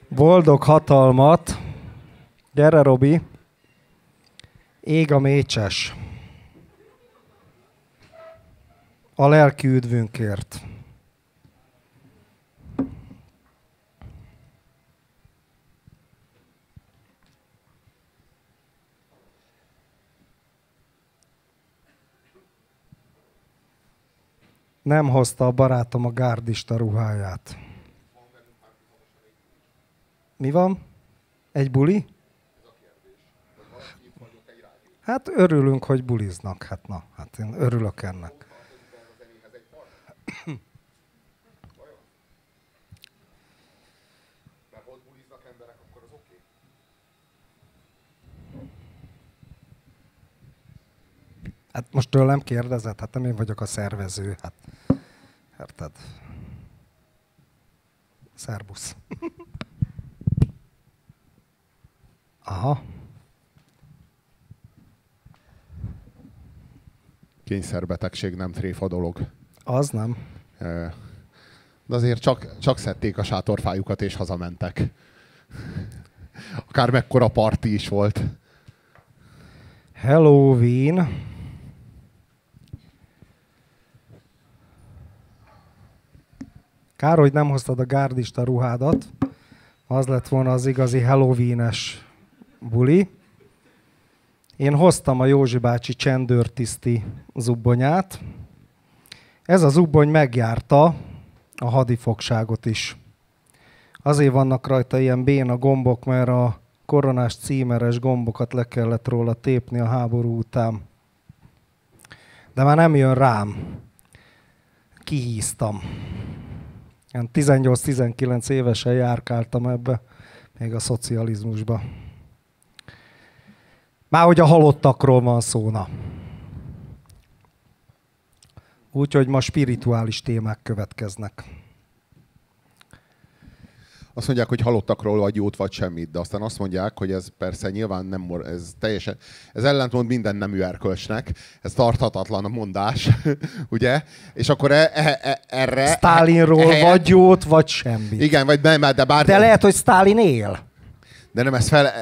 Boldog hatalmat. Gyere, Robi. Ég a mécses. A lelki üdvünkért. Nem hozta a barátom a gárdista ruháját. Mi van? Egy buli? Hát örülünk, hogy buliznak. Hát én örülök ennek. Hát most tőlem kérdezed? Hát nem én vagyok a szervező. Hát, érted? Szerbusz. Aha. Kényszerbetegség nem tréfa dolog. Az nem. De azért csak szedték a sátorfájukat és hazamentek. Akár mekkora parti is volt. Halloween. Kár, hogy nem hoztad a gárdista ruhádat. Az lett volna az igazi Halloween-es buli. Én hoztam a Józsi bácsi csendőrtiszti zubbonyát. Ez a zubbony megjárta a hadifogságot is. Azért vannak rajta ilyen béna gombok, mert a koronás címeres gombokat le kellett róla tépni a háború után. De már nem jön rám. Kihíztam. 18-19 évesen járkáltam ebbe, még a szocializmusba. Már hogy a halottakról van szóna. Úgyhogy ma spirituális témák következnek. Azt mondják, hogy halottakról vagy jót, vagy semmit, de aztán azt mondják, hogy ez persze nyilván nem, ez teljesen, ez ellentmond minden nemű erkölcsnek, ez tarthatatlan a mondás, ugye? És akkor erre... Sztálinról vagy jót, vagy semmit. Igen, vagy nem, de bár... De lehet, hogy Sztálin él. De nem,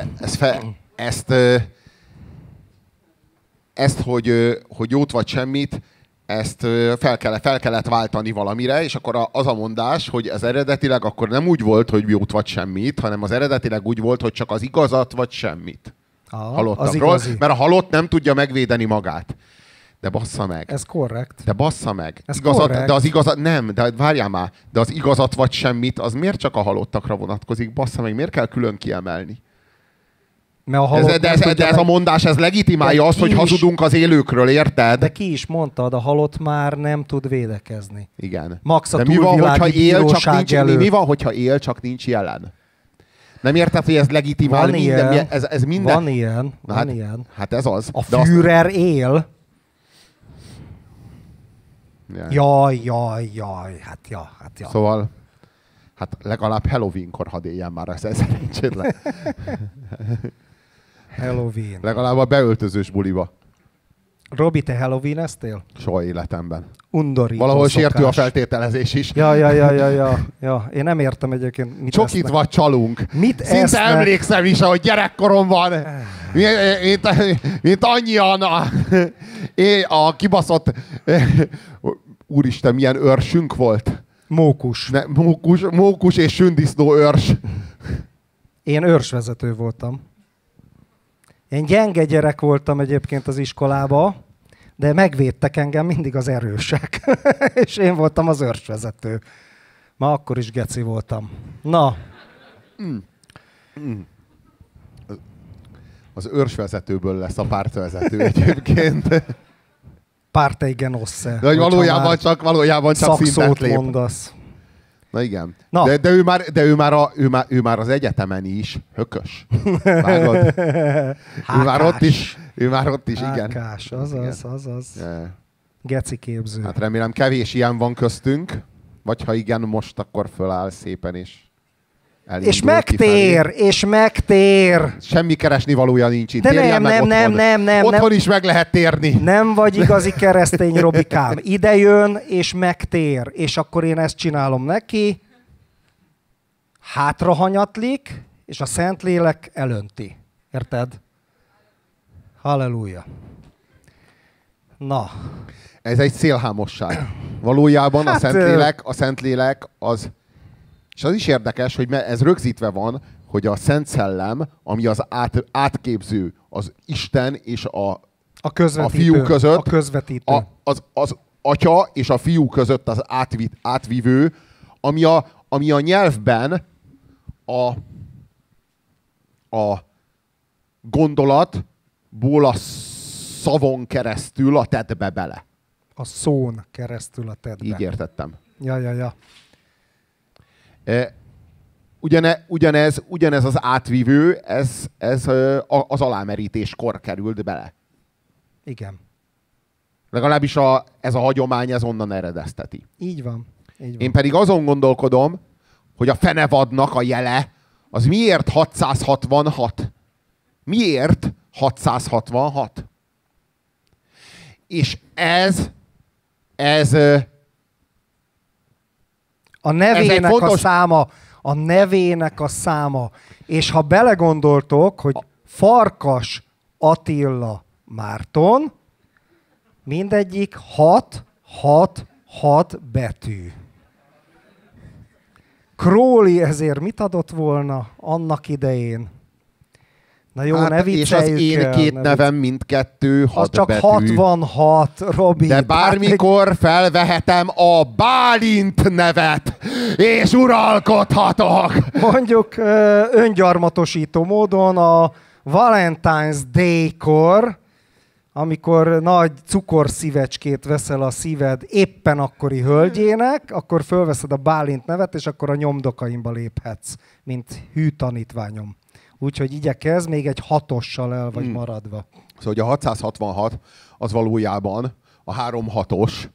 ezt, hogy jót vagy semmit, ezt fel kellett váltani valamire, és akkor az a mondás, hogy az eredetileg akkor nem úgy volt, hogy jót vagy semmit, hanem az eredetileg úgy volt, hogy csak az igazat vagy semmit. Halottakról, mert a halott nem tudja megvédeni magát. De bassza meg. Ez korrekt. De bassza meg. Ez korrekt. De az igazat, nem, de várjál már, de az igazat vagy semmit, az miért csak a halottakra vonatkozik? Bassza meg, miért kell külön kiemelni? De ez a mondás, ez legitimálja azt, hogy hazudunk az élőkről, érted? De ki is mondtad, a halott már nem tud védekezni. Igen. Max a túlvilági bíróság előtt. Mi van, hogyha él, csak nincs jelen? Nem érted, hogy ez legitimál minden? Ez minden? Van ilyen. Van ilyen. Hát ez az. A Führer él. Jaj. Hát ja. Szóval, hát legalább Halloweenkor hadd éljen már ez szerencsétlen. Halloween. Legalább a beöltözős buliba. Robi, te Halloween-eztél? Soha életemben. Undorító valahol szokás. sértő a feltételezés is. Ja. Én nem értem egyébként, mit Csokit esznek. vagy csalunk. Mit Szinte esznek? emlékszem is, ahogy gyerekkoromban, mint annyian a kibaszott... Úristen, milyen őrsünk volt. Mókus. Mókus és sündisznó őrs. Én őrsvezető voltam. Én gyenge gyerek voltam egyébként az iskolába, de megvédtek engem mindig az erősek. És én voltam az őrsvezető. Ma akkor is geci voltam. Na. Az őrsvezetőből lesz a pártvezető egyébként. Parte genosse. De hogy valójában csak szintet lép. Mondasz. Na igen. Na. De ő már az egyetemen is hökös. Vágod? Ő már ott is, igen. Hákás, azaz. Yeah. Geci képző. Hát remélem kevés ilyen van köztünk, vagy ha igen, most akkor föláll szépen és elindul és megtér. Semmi keresni valója nincs itt. De nem. Otthon is meg lehet térni. Nem vagy igazi keresztény, Robikám. Ide jön és megtér. És akkor én ezt csinálom neki. hátrahanyatlik, és a Szentlélek elönti. Érted? Halleluja. Na. Ez egy szélhámosság. Valójában a Szentlélek az... És az is érdekes, hogy ez rögzítve van, hogy a Szent Szellem, ami az átképző, az Isten és a fiú között, a közvetítő. Az atya és a fiú között az átvivő, ami a nyelvben a gondolatból a szavon keresztül a tettbe bele. A szón keresztül a tettbe. Így értettem. Ja. Ugyanez az átvívő, ez az alámerítéskor került bele. Igen. Legalábbis ez a hagyomány, ez onnan eredezteti. Így van. Én pedig azon gondolkodom, hogy a fenevadnak a jele, az miért 666? Miért 666? És ez a nevének fontos... a nevének a száma. És ha belegondoltok, hogy Farkas Attila Márton, mindegyik 6 betű. Crowley ezért mit adott volna annak idején? Na jó, ne vicceljük. És az én két nevem mindkettő 6 betű. Az csak 66, Robi. De bármikor felvehetem a Bálint nevet, és uralkodhatok. Mondjuk öngyarmatosító módon a Valentine's Day-kor, amikor nagy cukorszívecskét veszel a szíved éppen akkori hölgyének, akkor fölveszed a Bálint nevet, és akkor a nyomdokaimba léphetsz, mint hű tanítványom. Úgyhogy igyekezz, még egy 6-ossal el vagy maradva. Szóval hogy a 666 az valójában a 3-6-os,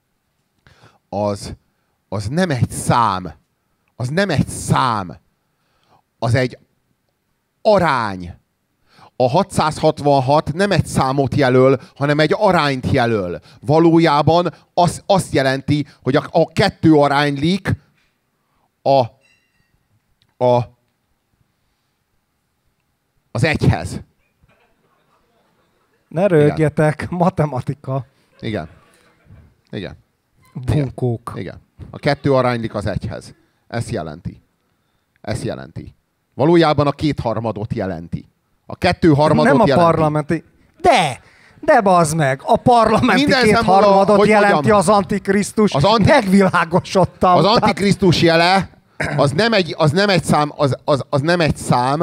az nem egy szám. Az nem egy szám. Az egy arány. A 666 nem egy számot jelöl, hanem egy arányt jelöl. Valójában azt jelenti, hogy a kettő aránylik az egyhez. Ne rögjetek, matematika. Igen. Bunkók. Igen. A kettő aránylik az egyhez. Ezt jelenti. Valójában a 2/3 jelenti. A 2/3 nem a jelenti. parlamenti... De bazd meg! A parlamenti 2/3 jelenti az Antikrisztus. Megvilágosodtam. Az Antikrisztus jele az nem egy szám, az nem egy szám.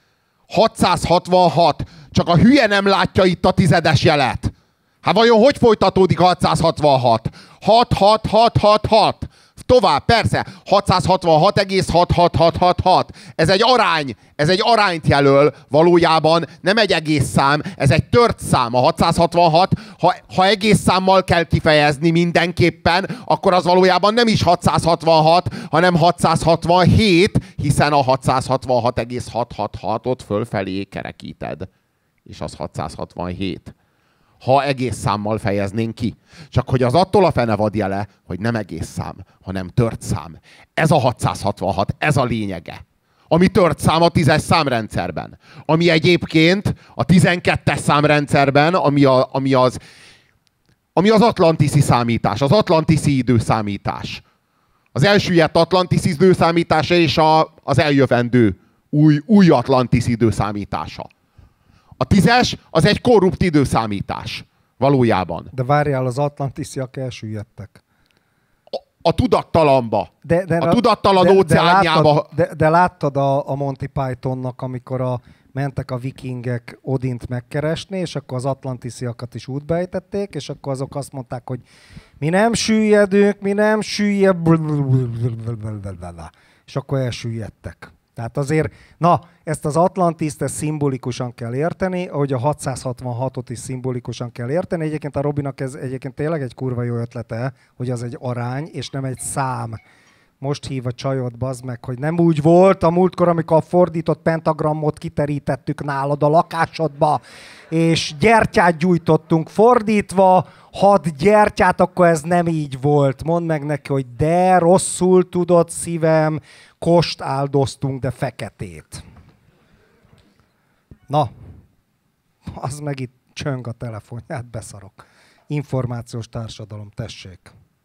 666. Csak a hülye nem látja itt a tizedes jelet. Hát vajon hogy folytatódik 666? 6. Tovább, persze. 666,66666. Ez egy arány. Ez egy arányt jelöl valójában. Nem egy egész szám. Ez egy tört szám. A 666, ha egész számmal kell kifejezni mindenképpen, akkor az valójában nem is 666, hanem 667, hiszen a 666,666-ot fölfelé kerekíted. És az 667. Ha egész számmal fejeznénk ki. Csak hogy az attól a fenevad jele, hogy nem egész szám, hanem tört szám. Ez a 666, ez a lényege. Ami tört szám a 10-es számrendszerben. Ami egyébként a 12-es számrendszerben, ami az atlantiszi számítás, az atlantiszi időszámítás. Az elsüllyedt atlantiszi időszámítása és az eljövendő új atlantiszi időszámítása. A 10-es az egy korrupt időszámítás. Valójában. De várjál, az atlantisziak elsüllyedtek. A tudattalanba. A tudattalan óceánjába. De láttad a Monty Pythonnak, amikor mentek a vikingek Odint megkeresni, és akkor az atlantisziakat is útba ejtették, és akkor azok azt mondták, hogy mi nem süllyedünk, és akkor elsüllyedtek. Tehát azért, ezt az Atlantiszt ezt szimbolikusan kell érteni, ahogy a 666-ot is szimbolikusan kell érteni. Egyébként a Robinak ez egyébként tényleg egy kurva jó ötlete, hogy az egy arány, és nem egy szám. Most hív a csajod, bazd meg, hogy nem úgy volt a múltkor, amikor a fordított pentagramot kiterítettük nálad a lakásodba, és gyertyát gyújtottunk fordítva, 6 gyertyát, akkor ez nem így volt. Mondd meg neki, hogy de rosszul tudod, szívem, Kost áldoztunk, de feketét. Na, az meg itt csöng a telefonját, beszarok. Információs társadalom, tessék.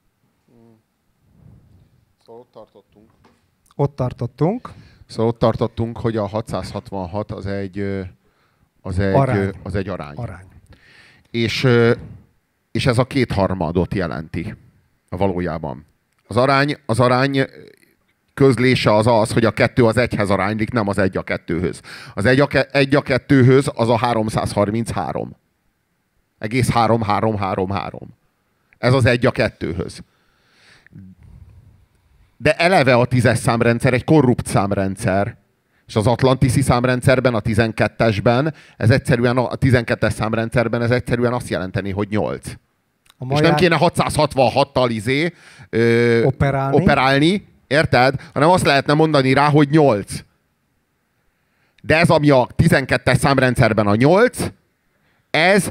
Szóval ott tartottunk. Ott tartottunk. Szóval ott tartottunk, hogy a 666 az egy arány. És ez a kétharmadot jelenti valójában. Az arány közlése az, hogy a 2 az 1-hez aránylik, nem az 1 a 2-höz. Az 1 a 2-höz az a 333. Egész 3. Ez az 1 a 2-höz. De eleve a 10-es számrendszer egy korrupt számrendszer. És az atlantiszi számrendszerben, a 12-esben, ez egyszerűen a 12-es számrendszerben ez egyszerűen azt jelenteni, hogy 8. És nem kéne 666-tal operálni, érted? Hanem azt lehetne mondani rá, hogy 8. De ez, ami a 12-es számrendszerben a 8, ez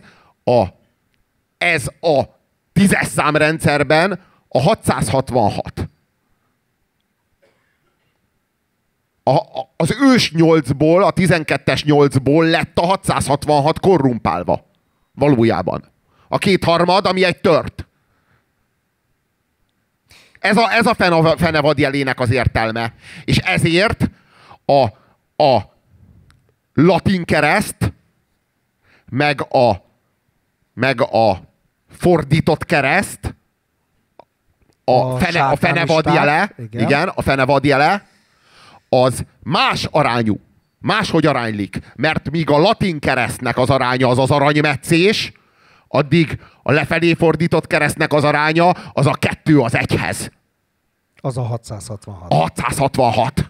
a 10-es számrendszerben a 666. Az ős 8-ból, a 12-es 8-ból lett a 666 korrumpálva. Valójában. A kétharmad, ami egy tört. Ez a fenevad jelének az értelme. És ezért a latin kereszt, meg a fordított kereszt, a fenevad jele, igen, a fenevad jele, az más arányú. Máshogy aránylik. Mert míg a latin keresztnek az aránya az aranymetszés, addig a lefelé fordított keresztnek az aránya az a 2 az 1-hez. Az a 666. A 666.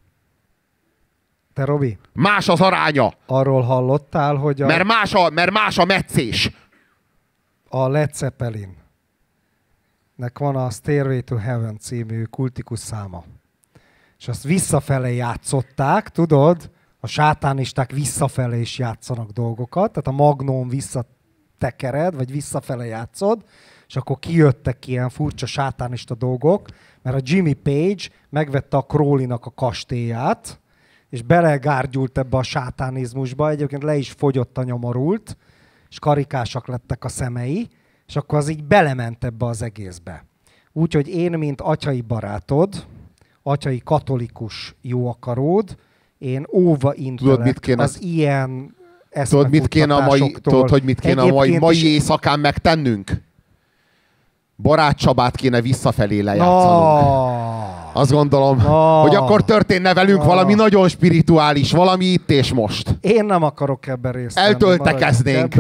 Te, Robi? Más az aránya. Arról hallottál, hogy mert más a metszés. A Led Zeppelinnek van a Stairway to Heaven című kultikus száma. És azt visszafele játszották, tudod? A sátánisták visszafele is játszanak dolgokat, tehát a magnón visszatekered, vagy visszafele játszod, és akkor kijöttek ilyen furcsa sátánista dolgok, mert a Jimmy Page megvette a Crowley-nak a kastélyát, és belegárgyult ebbe a sátánizmusba, egyébként le is fogyott a nyomorult, és karikásak lettek a szemei, és akkor az így belement ebbe az egészbe. Úgyhogy én, mint atyai barátod, atyai katolikus jóakaród, én óva intelek az ilyen eszmefuttatásoktól. Tudod, hogy mit kéne a mai éjszakán megtennünk? Barát Csabát kéne visszafelé lejátszanunk. Azt gondolom, hogy akkor történne velünk valami nagyon spirituális, valami itt és most. Én nem akarok ebben részt venni. Eltöltekeznénk.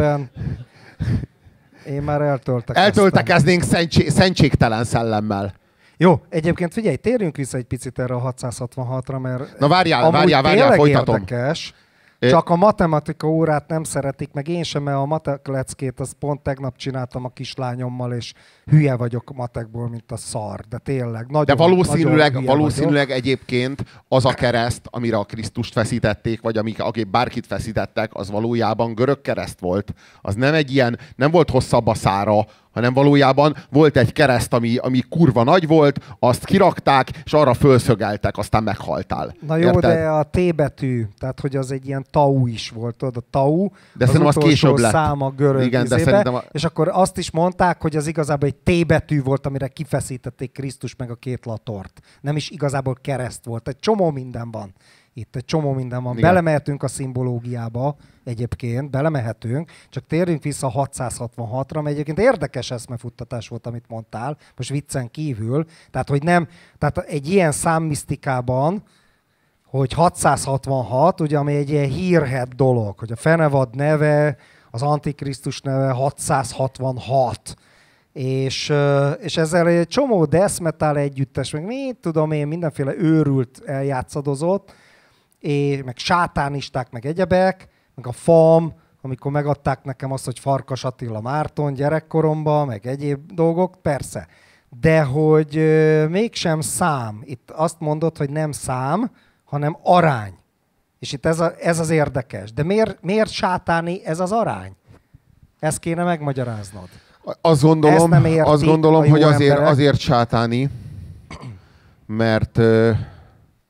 Én már eltöltekeznénk szentségtelen szellemmel. Jó, egyébként figyelj, térjünk vissza egy picit erre a 666-ra, mert na várjál, folytatom. Érdekes, csak a matematika órát nem szeretik, meg én sem, mert a matek leckét, azt pont tegnap csináltam a kislányommal, és hülye vagyok matekból, mint a szar, de tényleg. Nagyon, de valószínűleg egyébként az a kereszt, amire a Krisztust feszítették, vagy akik bárkit feszítettek, az valójában görög kereszt volt. Az nem egy ilyen, nem volt hosszabb a szára, hanem valójában volt egy kereszt, ami kurva nagy volt, azt kirakták, és arra fölszögeltek, aztán meghaltál. Na jó, érted? De a T betű, tehát hogy az egy ilyen tau is volt, tudod, a tau, de az utolsó később lett. Száma görög. Igen, de szerintem és akkor azt is mondták, hogy az igazából egy T betű volt, amire kifeszítették Krisztus meg a két latort. Nem is igazából kereszt volt. Egy csomó minden van. Itt egy csomó minden van. Igen. Belemehetünk a szimbológiába egyébként, belemehetünk, csak térjünk vissza a 666-ra, mert egyébként érdekes eszmefuttatás volt, amit mondtál, most viccen kívül, tehát hogy nem, tehát egy ilyen számmisztikában, hogy 666, ugye, ami egy ilyen hírhedt dolog, hogy a fenevad neve, az Antikrisztus neve 666, és ezzel egy csomó death metal együttes, meg mit tudom én, mindenféle őrült eljátszadozott, meg sátánisták, meg egyebek, meg a FAM, amikor megadták nekem azt, hogy Farkas Attila Márton gyerekkoromban, meg egyéb dolgok, persze. De hogy mégsem szám. Itt azt mondod, hogy nem szám, hanem arány. És itt ez az érdekes. De miért sátáni ez az arány? Ezt kéne megmagyaráznod. Azt gondolom, hogy azért sátáni, mert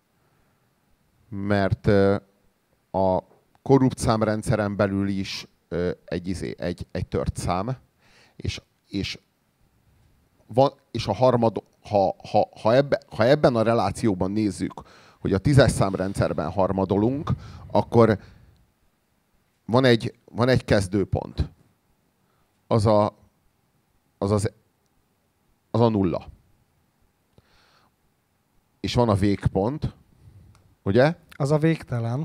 mert a korrupt számrendszeren belül is egy tört szám, és a harmad, ha ebben a relációban nézzük, hogy a 10-es számrendszerben harmadolunk, akkor van egy kezdőpont. Az a nulla. És van a végpont, ugye? Az a végtelen.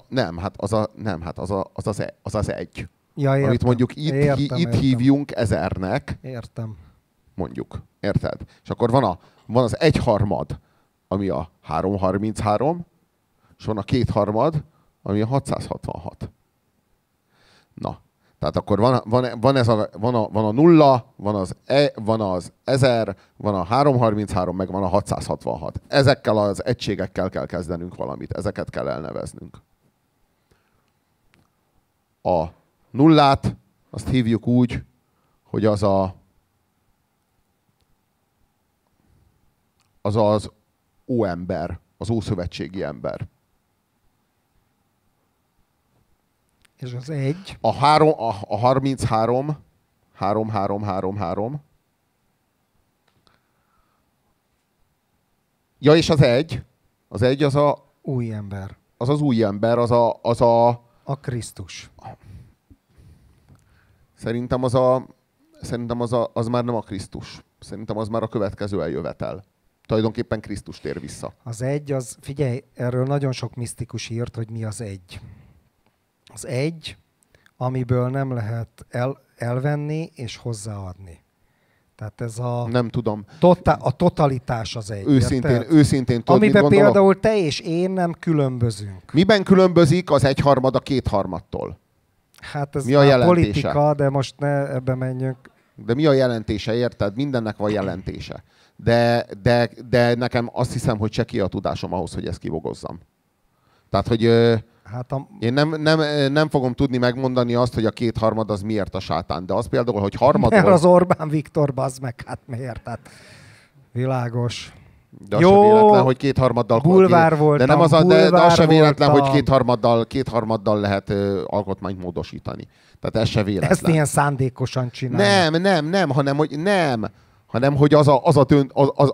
Az az egy. Ja, értem. Amit mondjuk itt hívjunk 1000-nek. Értem. Mondjuk. Érted? És akkor van az 1/3, ami a 333, és van a 2/3, ami a 666. Na. Tehát akkor van a nulla, van az 1000, van a 333, meg van a 666. Ezekkel az egységekkel kell kezdenünk valamit. Ezeket kell elneveznünk. A nullát azt hívjuk úgy, hogy az óember, az ószövetségi ember. És az 1? A 33, 3. Ja, és az 1. Az 1 az a... Új ember. Az új ember, A Krisztus. Szerintem az már nem a Krisztus. Szerintem az már a következő eljövetel. Tulajdonképpen Krisztus tér vissza. Az 1, figyelj, erről nagyon sok misztikus írt, hogy mi az 1. Az 1, amiből nem lehet elvenni és hozzáadni. Tehát ez nem tudom. A totalitás az 1. Őszintén tudod, amiben például te és én nem különbözünk. Miben különbözik az 1/3 a 2/3-tól? Hát ez mi a jelentése? Politika, de most ne ebbe menjünk. De mi a jelentése, érted? Mindennek van jelentése. De nekem azt hiszem, hogy csekély a tudásom ahhoz, hogy ezt kibogozzam. Tehát, hogy én nem fogom tudni megmondani azt, hogy a 2/3 az miért a sátán. De az például, hogy harmadol... Mert az Orbán Viktor, bazd meg, hát miért? Hát világos. De az sem véletlen, hogy 2/3-dal... Bulvár voltam, de az sem véletlen, hogy 2/3-dal lehet alkotmányt módosítani. Tehát ez se véletlen. Ezt ilyen szándékosan csinálják. hanem hogy az a dönt...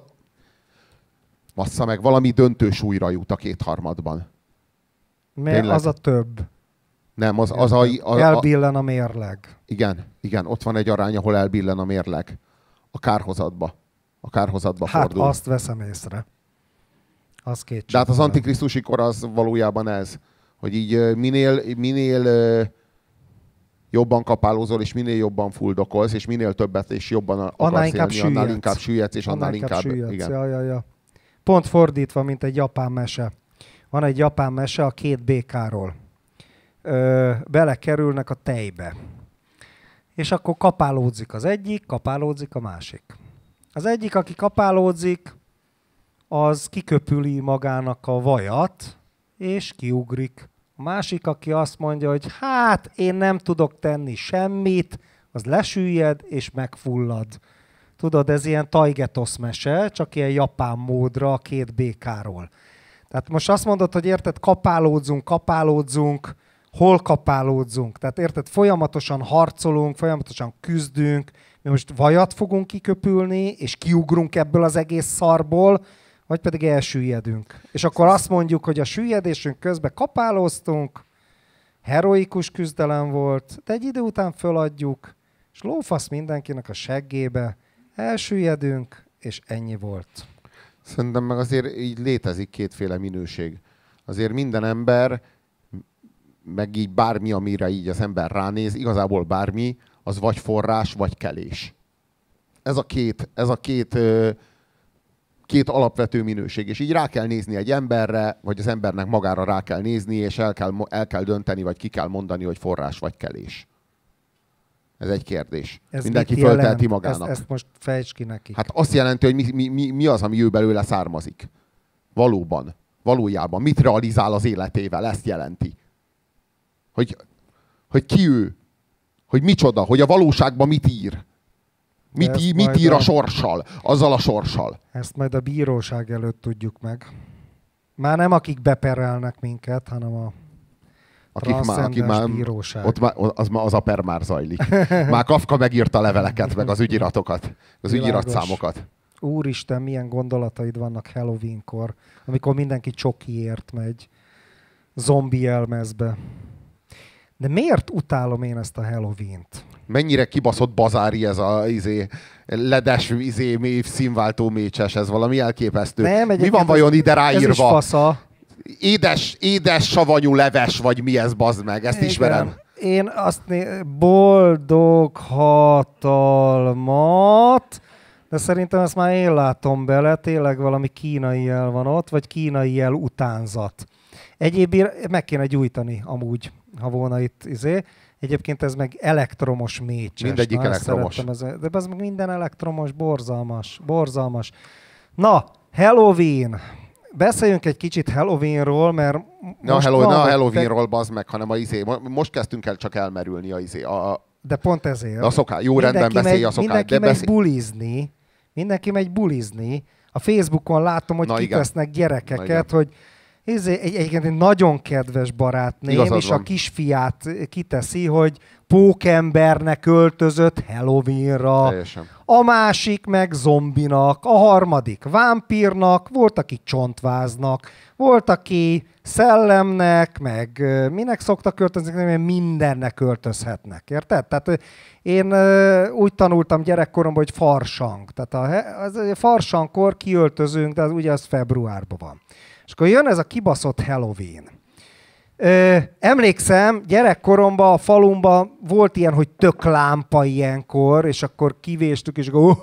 Bassza meg, valami döntő súlyra jut a 2/3-ban. Mert tényleg? Az a több. Nem, elbillen a mérleg. Igen, ott van egy arány, ahol elbillen a mérleg. A kárhozatba fordul. Hát azt veszem észre. Az de hát az antikrisztusi kor az valójában ez, hogy így minél jobban kapálózol, és minél jobban fuldokolsz, és minél többet és jobban akarsz élni, annál inkább süllyedsz, és annál inkább igen. Ja. Pont fordítva, mint egy japán mese. Van egy japán mese a 2 békáról. Belekerülnek a tejbe. És akkor kapálódzik az egyik, kapálódzik a másik. Az egyik, aki kapálódzik, az kiköpüli magának a vajat, és kiugrik. A másik, aki azt mondja, hogy hát én nem tudok tenni semmit, az lesüllyed és megfullad. Tudod, ez ilyen Taigetosz mese, csak ilyen japán módra a 2 békáról. Tehát most azt mondod, hogy érted, kapálódzunk, hol kapálódzunk? Tehát érted, folyamatosan harcolunk, folyamatosan küzdünk, mi most vajat fogunk kiköpülni, és kiugrunk ebből az egész szarból, vagy pedig elsüllyedünk. És akkor azt mondjuk, hogy a süllyedésünk közben kapálóztunk, heroikus küzdelem volt, de egy idő után föladjuk, és lófasz mindenkinek a seggébe, elsüllyedünk, és ennyi volt. Szerintem meg azért így létezik kétféle minőség. Azért minden ember, meg így bármi, amire így az ember ránéz, igazából bármi, az vagy forrás, vagy kelés. Ez a két alapvető minőség. És így rá kell nézni egy emberre, vagy az embernek magára rá kell nézni, és el kell dönteni, vagy ki kell mondani, hogy forrás vagy kelés. Ez egy kérdés. Ez mindenki fölteheti magának. Ezt most fejtsd ki nekik. Hát azt jelenti, hogy mi az, ami ő belőle származik. Valójában. Mit realizál az életével, ezt jelenti. Hogy ki ő. Hogy micsoda, hogy a valóságban mit ír. Mit ír a sorssal, azzal a sorssal. Ezt majd a bíróság előtt tudjuk meg. Már nem akik beperelnek minket, hanem a akik már bíróság. az a per már zajlik. Már Kafka megírta a leveleket, meg az ügyiratokat, az ügyiratszámokat. Úristen, milyen gondolataid vannak Halloweenkor, amikor mindenki csokiért megy zombi elmezbe. De miért utálom én ezt a Halloween-t? Mennyire kibaszott bazári ez a ledes, színváltó mécses, ez valami elképesztő. Nem, mi van vajon ide ráírva? Ez is fasza. Édes savanyú leves, vagy mi ez, bazd meg? Ezt ismerem. Én boldog hatalmat, de szerintem ezt már én látom bele, tényleg valami kínai jel van ott, vagy kínai jel utánzat. Egyébként meg kéne gyújtani amúgy, ha volna itt Egyébként ez meg elektromos mécses. Mindegyik na, elektromos. De ez meg minden elektromos, borzalmas. Na, Halloween. Beszéljünk egy kicsit Halloweenról, mert ne a Halloweenról, bazd meg, hanem most kezdtünk el csak elmerülni de pont ezért. A szokás. Jó, rendben, beszélj a szokás. Mindenki megy bulizni. A Facebookon látom, hogy kitesznek gyerekeket, hogy egyébként egy nagyon kedves barátném, igazad és van. a kisfiát kiteszi, hogy pókembernek öltözött Halloweenra. Teljesen. A másik meg zombinak, a harmadik vámpírnak, volt, aki csontváznak, volt, aki szellemnek, meg minek szoktak költözni, mert mindennek költözhetnek, érted? Tehát én úgy tanultam gyerekkoromban, hogy farsang. Tehát a farsangkor kiöltözünk, de ugye az februárban van. És akkor jön ez a kibaszott Halloween. Emlékszem, gyerekkoromban a falumban volt ilyen, hogy töklámpa ilyenkor, és akkor kivéstük, és akkor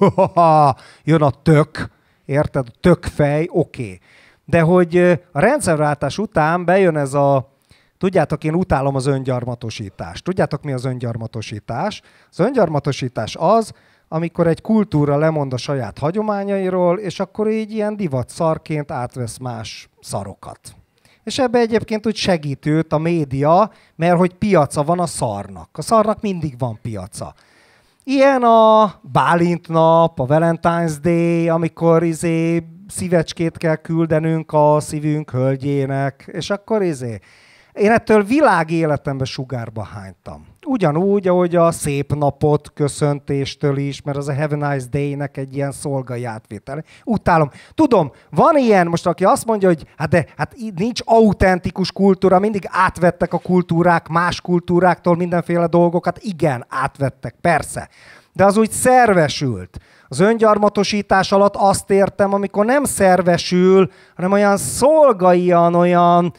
jön a tök, érted? Tökfej, oké. De hogy a rendszerváltás után bejön ez a... Tudjátok, én utálom az öngyarmatosítást. Tudjátok, mi az öngyarmatosítás? Az öngyarmatosítás az, amikor egy kultúra lemond a saját hagyományairól, és akkor így ilyen divat szarként átvesz más szarokat. És ebbe egyébként úgy segít őt a média, mert hogy piaca van a szarnak. A szarnak mindig van piaca. Ilyen a Bálint nap, a Valentine's Day, amikor szívecskét kell küldenünk a szívünk hölgyének, és akkor én ettől világéletemben sugárba hánytam. Ugyanúgy, ahogy a szép napot köszöntéstől is, mert az a Have a Nice Day-nek egy ilyen szolgai átvétel. Utálom. Tudom, van ilyen, most aki azt mondja, hogy hát nincs autentikus kultúra, mindig átvettek a kultúrák, más kultúráktól mindenféle dolgokat. Igen, átvettek, persze. De az úgy szervesült. Az öngyarmatosítás alatt azt értem, amikor nem szervesül, hanem olyan szolgaian, olyan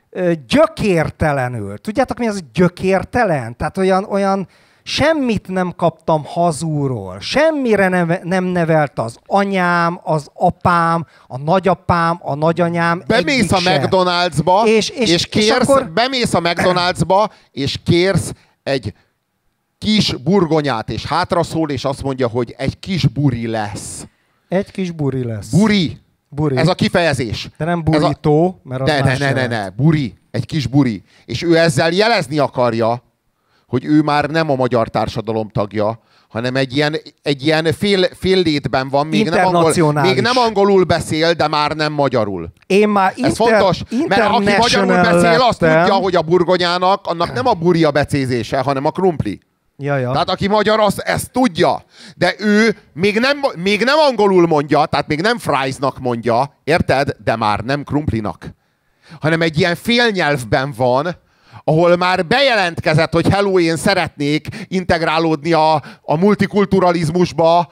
gyökértelenül. Tudjátok, mi az gyökértelen? Tehát olyan semmit nem kaptam hazúról, semmire nem nevelt az anyám, az apám, a nagyapám, a nagyanyám. Bemész a McDonald'sba, és kérsz, akkor... bemész a McDonald'sba, és kérsz egy kis burgonyát, és hátraszól, és azt mondja, hogy egy kis buri lesz. Egy kis buri lesz. Buri. Ez a kifejezés. De nem burrito, mert az ne, buri. Egy kis buri. És ő ezzel jelezni akarja, hogy ő már nem a magyar társadalom tagja, hanem egy ilyen fél létben van, még nem angolul beszél, de már nem magyarul. Ez fontos, mert aki magyarul beszél, azt tudja, hogy a burgonyának annak nem a buri a becézése, hanem a krumpli. Ja. Tehát aki magyar, ezt tudja. De ő még nem angolul mondja, tehát még nem friesnak mondja, érted? De már nem krumplinak. Hanem egy ilyen félnyelvben van, ahol már bejelentkezett, hogy hello, én szeretnék integrálódni a multikulturalizmusba,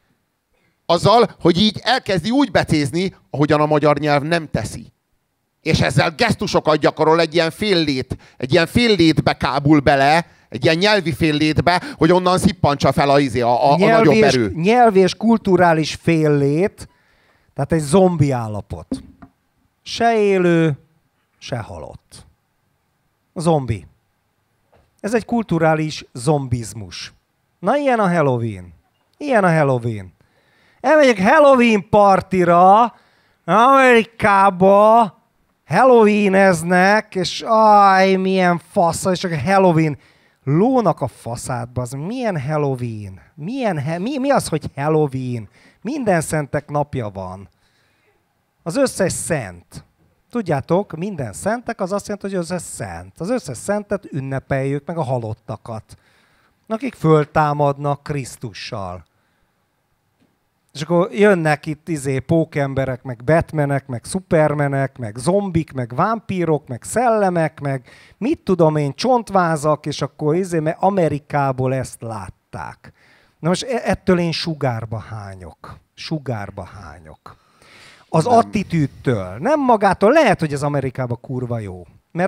azzal, hogy így elkezdi úgy becézni, ahogyan a magyar nyelv nem teszi. És ezzel gesztusokat gyakorol, egy ilyen fél létbe kábul bele, egy ilyen nyelvi féllétbe, hogy onnan szippantsa fel a nagyobb erő. Nyelvi és kulturális féllét, tehát egy zombi állapot. Se élő, se halott. Zombi. Ez egy kulturális zombizmus. Na, ilyen a Halloween. Elmegyek Halloween partira, Amerikába, Halloweeneznek, és milyen fasza, és csak Halloween. Lónak a faszádba, az milyen Halloween? Mi az, hogy Halloween? Minden szentek napja van. Az összes szent. Tudjátok, minden szentek az azt jelenti, hogy az összes szent. Az összes szentet ünnepeljük, meg a halottakat, akik föltámadnak Krisztussal. És akkor jönnek itt pókemberek, meg Batmanek, meg Supermanek, meg zombik, meg vámpírok, meg szellemek, meg mit tudom én, csontvázak, és akkor mert Amerikából ezt látták. Na most ettől én sugárba hányok. Sugárba hányok. Az attitűdtől, nem magától, lehet, hogy az Amerikában kurva jó, mert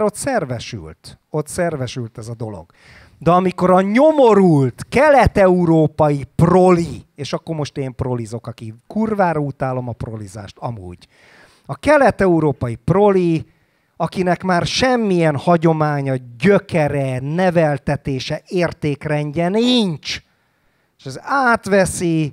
ott szervesült ez a dolog. De amikor a nyomorult kelet-európai proli, és akkor most én prolizok, aki kurvára utálom a prolizást amúgy, a kelet-európai proli, akinek már semmilyen hagyománya, gyökere, neveltetése, értékrendje nincs, és ez átveszi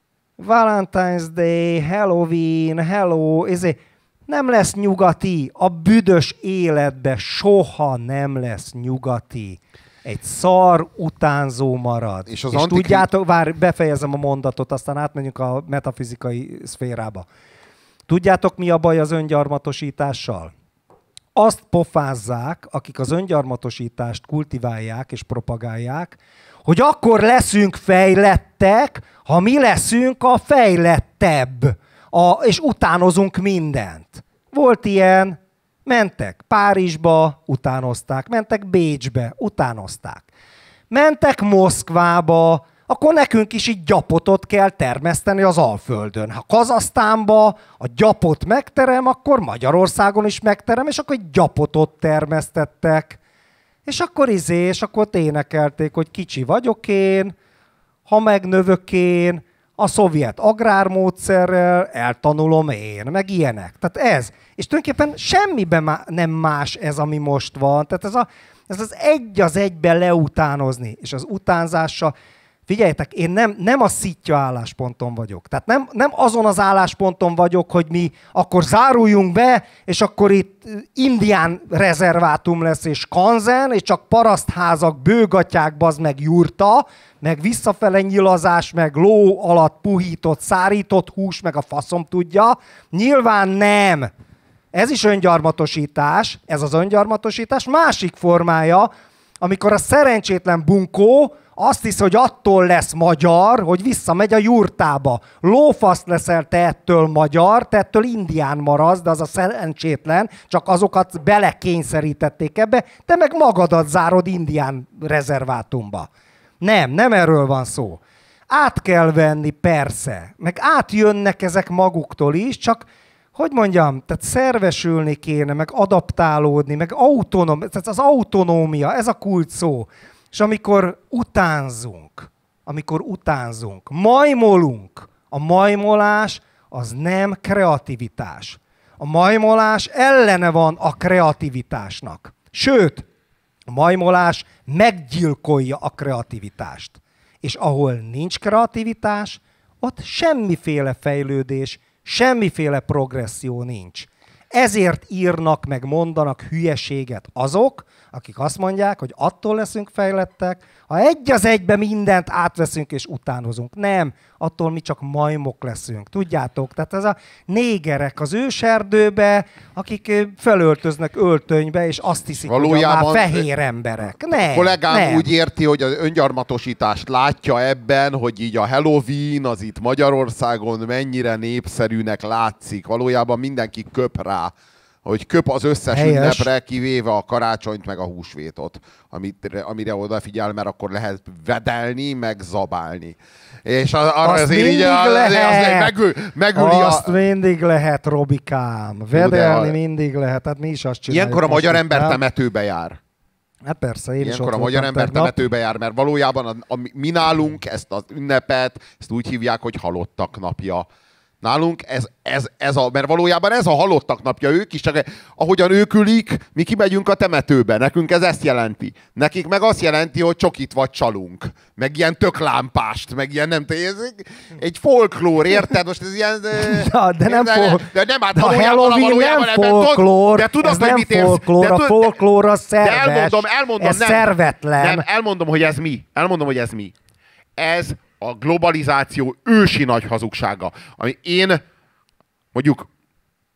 Valentine's Day, Halloween, hello, nem lesz nyugati, a büdös életbe soha nem lesz nyugati. Egy szar utánzó marad. És tudjátok, befejezem a mondatot, aztán átmegyünk a metafizikai szférába. Tudjátok, mi a baj az öngyarmatosítással? Azt pofázzák, akik az öngyarmatosítást kultiválják és propagálják, hogy akkor leszünk fejlettek, ha mi leszünk a fejlettebb, és utánozunk mindent. Volt ilyen, mentek Párizsba, utánozták, mentek Bécsbe, utánozták. Mentek Moszkvába, akkor nekünk is így gyapotot kell termeszteni az Alföldön. Ha Kazahsztánba a gyapot megterem, akkor Magyarországon is megterem, és akkor egy gyapotot termesztettek. És akkor és akkor énekelték, hogy kicsi vagyok én, ha megnövök én, a szovjet agrármódszerrel eltanulom én, meg ilyenek. Tehát ez. És tulajdonképpen semmiben nem más ez, ami most van. Tehát ez az egy az egyben leutánozni. És az utánzással, figyeljetek, én nem a szitja állásponton vagyok. Tehát nem azon az állásponton vagyok, hogy mi akkor záruljunk be, és akkor itt indián rezervátum lesz, és kanzen, és csak parasztházak, bőgatyák, bazd meg jurta, meg visszafele nyilazás, meg ló alatt puhított, szárított hús, meg a faszom tudja. Nyilván nem. Ez is öngyarmatosítás, ez az öngyarmatosítás másik formája, amikor a szerencsétlen bunkó azt hisz, hogy attól lesz magyar, hogy visszamegy a jurtába. Lófaszt leszel te ettől magyar, te ettől indián maradsz, de az a szerencsétlen, csak azokat belekényszerítették ebbe, te meg magadat zárod indián rezervátumba. Nem erről van szó. Át kell venni, persze, meg átjönnek ezek maguktól is, csak hogy mondjam, tehát szervesülni kéne, meg adaptálódni, meg tehát az autonómia, ez a kulcs szó. És amikor utánzunk, majmolunk, a majmolás az nem kreativitás. A majmolás ellene van a kreativitásnak. Sőt, a majmolás meggyilkolja a kreativitást. És ahol nincs kreativitás, ott semmiféle fejlődés, semmiféle progresszió nincs. Ezért írnak meg mondanak hülyeséget azok, akik azt mondják, hogy attól leszünk fejlettek, ha egy az egybe mindent átveszünk és utánozunk. Nem, attól mi csak majmok leszünk. Tudjátok? Tehát ez a négerek az őserdőbe, akik felöltöznek öltönybe, és azt hiszik, valójában, hogy már fehér emberek. Nem, a kollégám úgy érti, hogy az öngyarmatosítást látja ebben, hogy így a Halloween az itt Magyarországon mennyire népszerűnek látszik. Valójában mindenki köp rá, hogy köp az összes ünnepre, kivéve a karácsonyt, meg a húsvétot, amire odafigyel, mert akkor lehet vedelni, meg zabálni. És arra azért így megüli azt mindig lehet, Robikám. Vedelni mindig lehet, tehát mi is azt csináljuk. Ilyenkor a magyar ember temetőbe jár. Hát persze, én ilyenkor is a magyar ember temetőbe jár, mert valójában mi nálunk ezt az ünnepet, ezt úgy hívják, hogy halottak napja. Nálunk mert valójában ez a halottak napja, ők is csak ahogyan ők ülik, mi kimegyünk a temetőbe, nekünk ez ezt jelenti. Nekik meg azt jelenti, hogy csokit vagy csalunk, meg ilyen töklámpást, meg ilyen nem egy folklór, érted? Most ez ilyen... de nem a Halloween nem folklór, ez nem folklór, a folklór az szerves, ez szervetlen. Nem, elmondom, hogy ez mi. Ez a globalizáció ősi nagy hazugsága. Ami én mondjuk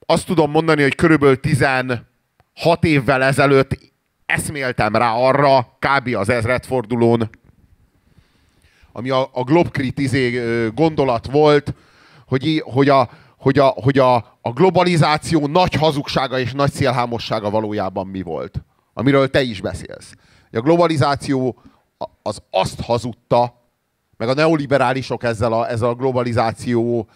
azt tudom mondani, hogy körülbelül 16 évvel ezelőtt eszméltem rá arra, kb. Az ezredfordulón, ami a Globkrit gondolat volt, hogy a globalizáció nagy hazugsága és nagy szélhámossága valójában mi volt. Amiről te is beszélsz. A globalizáció az azt hazudta, meg a neoliberálisok ezzel a globalizáció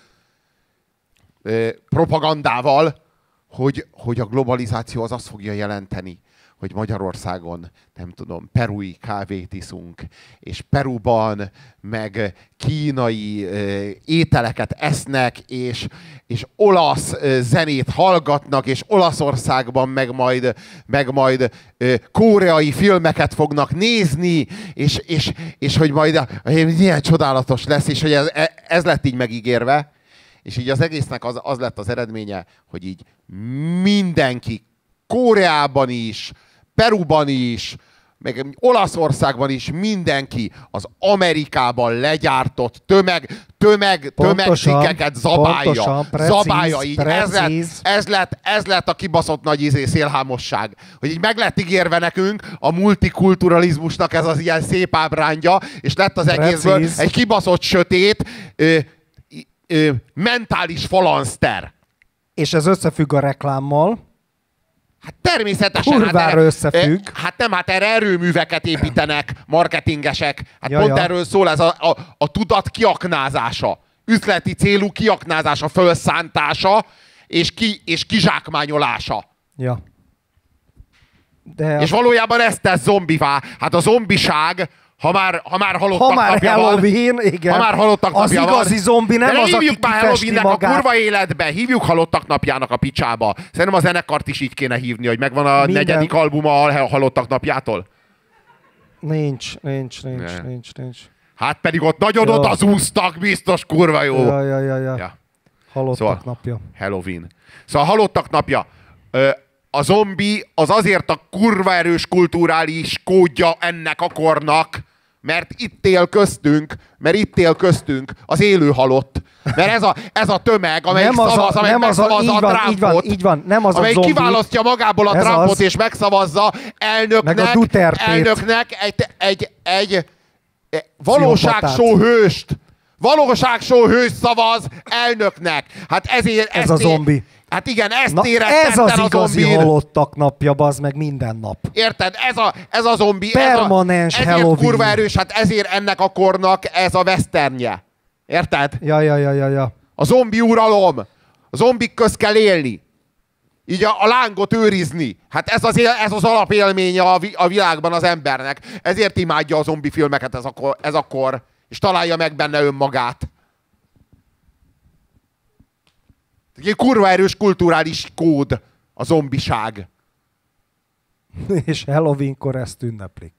propagandával, hogy a globalizáció az azt fogja jelenteni, hogy Magyarországon, nem tudom, perui kávét iszunk, és Peruban meg kínai ételeket esznek, és olasz zenét hallgatnak, és Olaszországban meg majd koreai filmeket fognak nézni, és hogy majd milyen csodálatos lesz, és hogy ez lett így megígérve, és így az egésznek az lett az eredménye, hogy így mindenki Koreában is, Peruban is, meg Olaszországban is mindenki az Amerikában legyártott tömegcikkeket zabálja. Zabálja így. Ez lett a kibaszott nagy szélhámosság. Hogy így meg lett ígérve nekünk a multikulturalizmusnak ez az ilyen szép ábrándja, és lett az egészből egy kibaszott sötét mentális falanszter. És ez összefügg a reklámmal. Hát természetesen. Kurvára összefügg. Hát nem, hát erre erőműveket építenek marketingesek. Hát pont erről szól ez a tudat kiaknázása. Üzleti célú kiaknázása, felszántása és kizsákmányolása. Ja. És valójában ezt tesz zombivá. Hát a zombiság, ha már halottak napja Halloween, van. igen. Ha már halottak az napja igazi van. zombi, nem az, aki hívjuk már Halloweennek a kurva életbe. Hívjuk halottak napjának a picsába. Szerintem a zenekart is így kéne hívni, hogy megvan a negyedik albuma a halottak napjától. Nincs. Hát pedig ott nagyon odazúztak, biztos kurva jó. Ja. Halottak napja. Halloween. Szóval halottak napja. A zombi az azért a kurva erős kulturális kódja ennek a kornak, mert itt él köztünk az élő halott. Mert ez a tömeg, amelyik megszavazza a Trumpot, így van, nem az amelyik kiválasztja magából a Trumpot és megszavazza elnöknek egy valóságshow hőst szavaz elnöknek. Hát ez a zombi. Hát igen, ezt érettetten ez az igazi zombin. halottak napja, bazd meg minden nap. Érted? Ez a zombi. Permanens ezért Halloween. Kurva erős, hát ezért ennek a kornak ez a westernje. Érted? Ja. A zombi uralom. A zombik közt kell élni. Így a lángot őrizni. Hát ez az alapélménye a világban az embernek. Ezért imádja a zombi filmeket ez a kor. És találja meg benne önmagát. Egy kurva erős kulturális kód a zombiság. És Halloweenkor ezt ünneplik.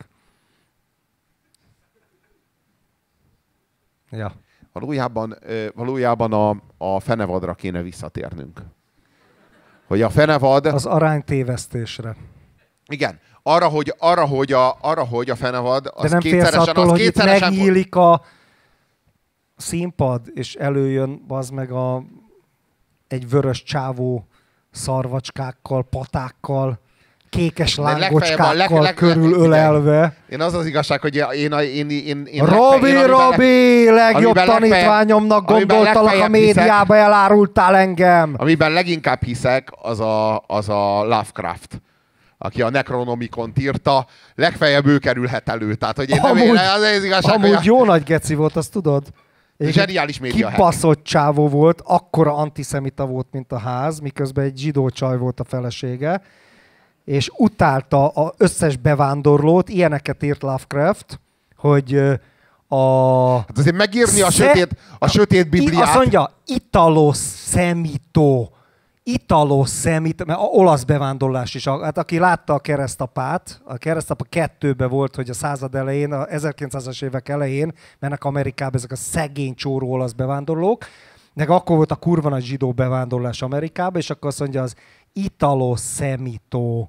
Ja. Valójában a fenevadra kéne visszatérnünk. Hogy a fenevad... Az aránytévesztésre. Igen. Arra, hogy a fenevad... De nem félsz attól, hogy itt megnyílik a színpad, és előjön bazd meg egy vörös csávó szarvacskákkal, patákkal, kékes lángocskákkal körülölelve. Én az igazság, hogy én Robi, legjobb tanítványomnak gondoltalak a médiába, elárultál engem. Amiben leginkább hiszek, az a Lovecraft, aki a Necronomicont írta, legfeljebb ő kerülhet elő. Tehát, hogy az igazság, amúgy jó nagy geci volt, azt tudod? Zseniális média. Kibaszott csávó volt, akkora antiszemita volt, mint a ház, miközben egy zsidó csaj volt a felesége, és utálta az összes bevándorlót, ilyeneket írt Lovecraft, hogy Hát azért megírni a sötét Bibliát. Azt mondja, Italo-szemita, mert olasz bevándorlás is. Hát aki látta a Keresztapát, a Keresztapa 2-ben volt, hogy a század elején, a 1900-as évek elején mennek Amerikába ezek a szegény csóró olasz bevándorlók, meg akkor volt a kurva nagy zsidó bevándorlás Amerikába, és akkor azt mondja, az Italo-szemito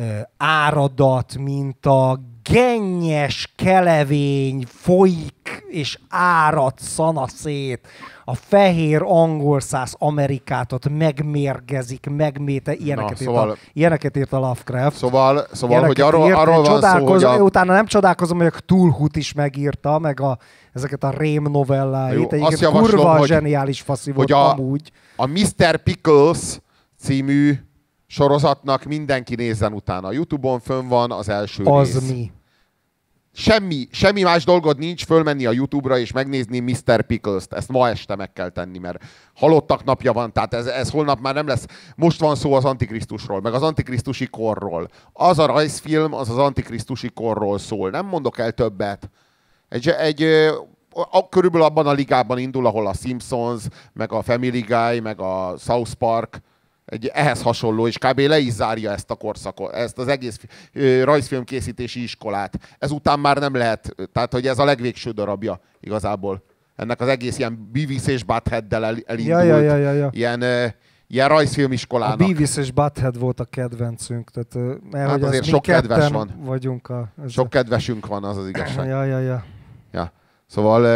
áradat, mint a gennyes kelevény folyik és árad szanaszét. A fehér angol száz Amerikátot megmérgezik, ilyeneket írt a Lovecraft. Szóval hogy arról van szó, hogy utána nem csodálkozom, hogy a Cthulhut is megírta, meg ezeket a rém novelláit. Egyébként kurva zseniális faszi volt amúgy. A Mr. Pickles című sorozatnak mindenki nézzen utána. A YouTube-on fönn van az első rész. Az mi? Semmi más dolgod nincs fölmenni a YouTube-ra és megnézni Mr. Pickles-t. Ezt ma este meg kell tenni, mert halottak napja van, tehát ez holnap már nem lesz. Most van szó az Antikrisztusról, meg az antikrisztusi korról. Az a rajzfilm az antikrisztusi korról szól. Nem mondok el többet. Körülbelül abban a ligában indul, ahol a Simpsons, meg a Family Guy, meg a South Park, ehhez hasonló, és kb. Le is zárja ezt a korszakot, ezt az egész rajzfilmkészítési iskolát. Ezután már nem lehet, tehát hogy ez a legvégső darabja igazából. Ennek az egész ilyen Beavis és Butthead-del elindult ilyen rajzfilmiskolának. A Beavis és Butthead volt a kedvencünk. Tehát, mert hát azért sok kedves van. Vagyunk sok kedvesünk van, az az igazság. Ja. Szóval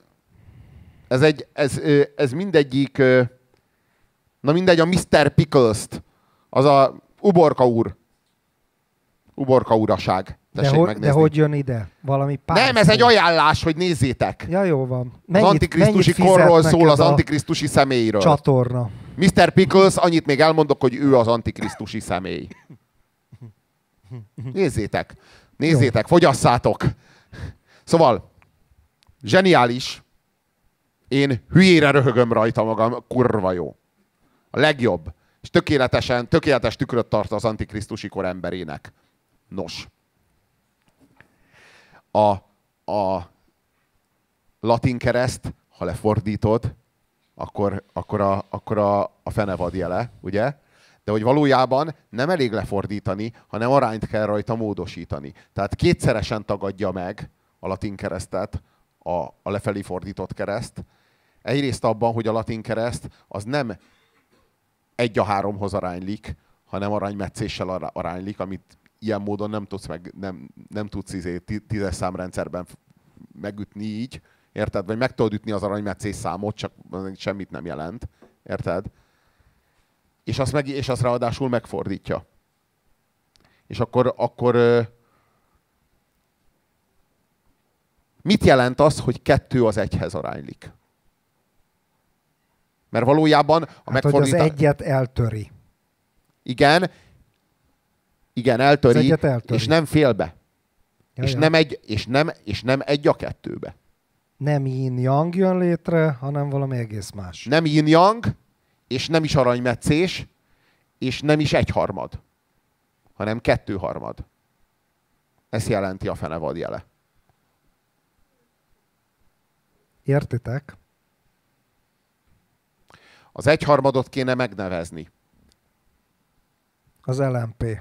ez mindegyik... Na mindegy, a Mr. Pickles-t, az a Uborka úr. Uborka uraság. De hogy jön ide? Valami pár nem, ez egy ajánlás, hogy nézzétek. Ja, jó van. Az antikrisztusi korról szól, az antikrisztusi személyről. Csatorna. Mr. Pickles, annyit még elmondok, hogy ő az antikrisztusi személy. Nézzétek. Nézzétek, fogyasszátok. Szóval, zseniális. Én hülyére röhögöm rajta magam, kurva jó. A legjobb. És tökéletes tükröt tart az antikrisztusi kor emberének. Nos. A latin kereszt, ha lefordítod, akkor a fenevad jele, ugye? De hogy valójában nem elég lefordítani, hanem arányt kell rajta módosítani. Tehát kétszeresen tagadja meg a latin keresztet a lefelé fordított kereszt. Egyrészt abban, hogy a latin kereszt az nem 1:3-hoz aránylik, hanem aranymetszéssel aránylik, amit ilyen módon nem tudsz 10-es számrendszerben megütni így, érted? Vagy meg tudod ütni az aranymetszés számot, csak semmit nem jelent, érted? És azt ráadásul megfordítja. És akkor mit jelent az, hogy 2 az 1-hez aránylik? Mert valójában a megfordítás... hogy az egyet eltöri. Igen, eltöri, és nem félbe. És nem 1/2-be. Nem yin-yang jön létre, hanem valami egész más. Nem yin-yang, és nem is aranymetszés, és nem is 1/3, hanem 2/3. Ez jelenti a fenevad jele. Értitek? Az 1/3 kéne megnevezni. Az LMP.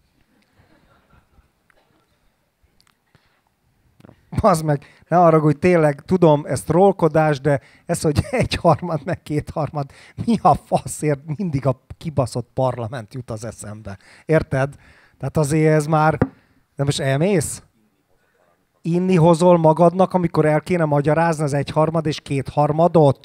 Az meg, ne haragudj, tényleg, tudom, ez trollkodás, de ez, hogy 1/3 meg 2/3, mi a faszért mindig a kibaszott parlament jut az eszembe. Érted? Tehát azért ez már, de most elmész? Inni hozol magadnak, amikor el kéne magyarázni az 1/3 és 2/3?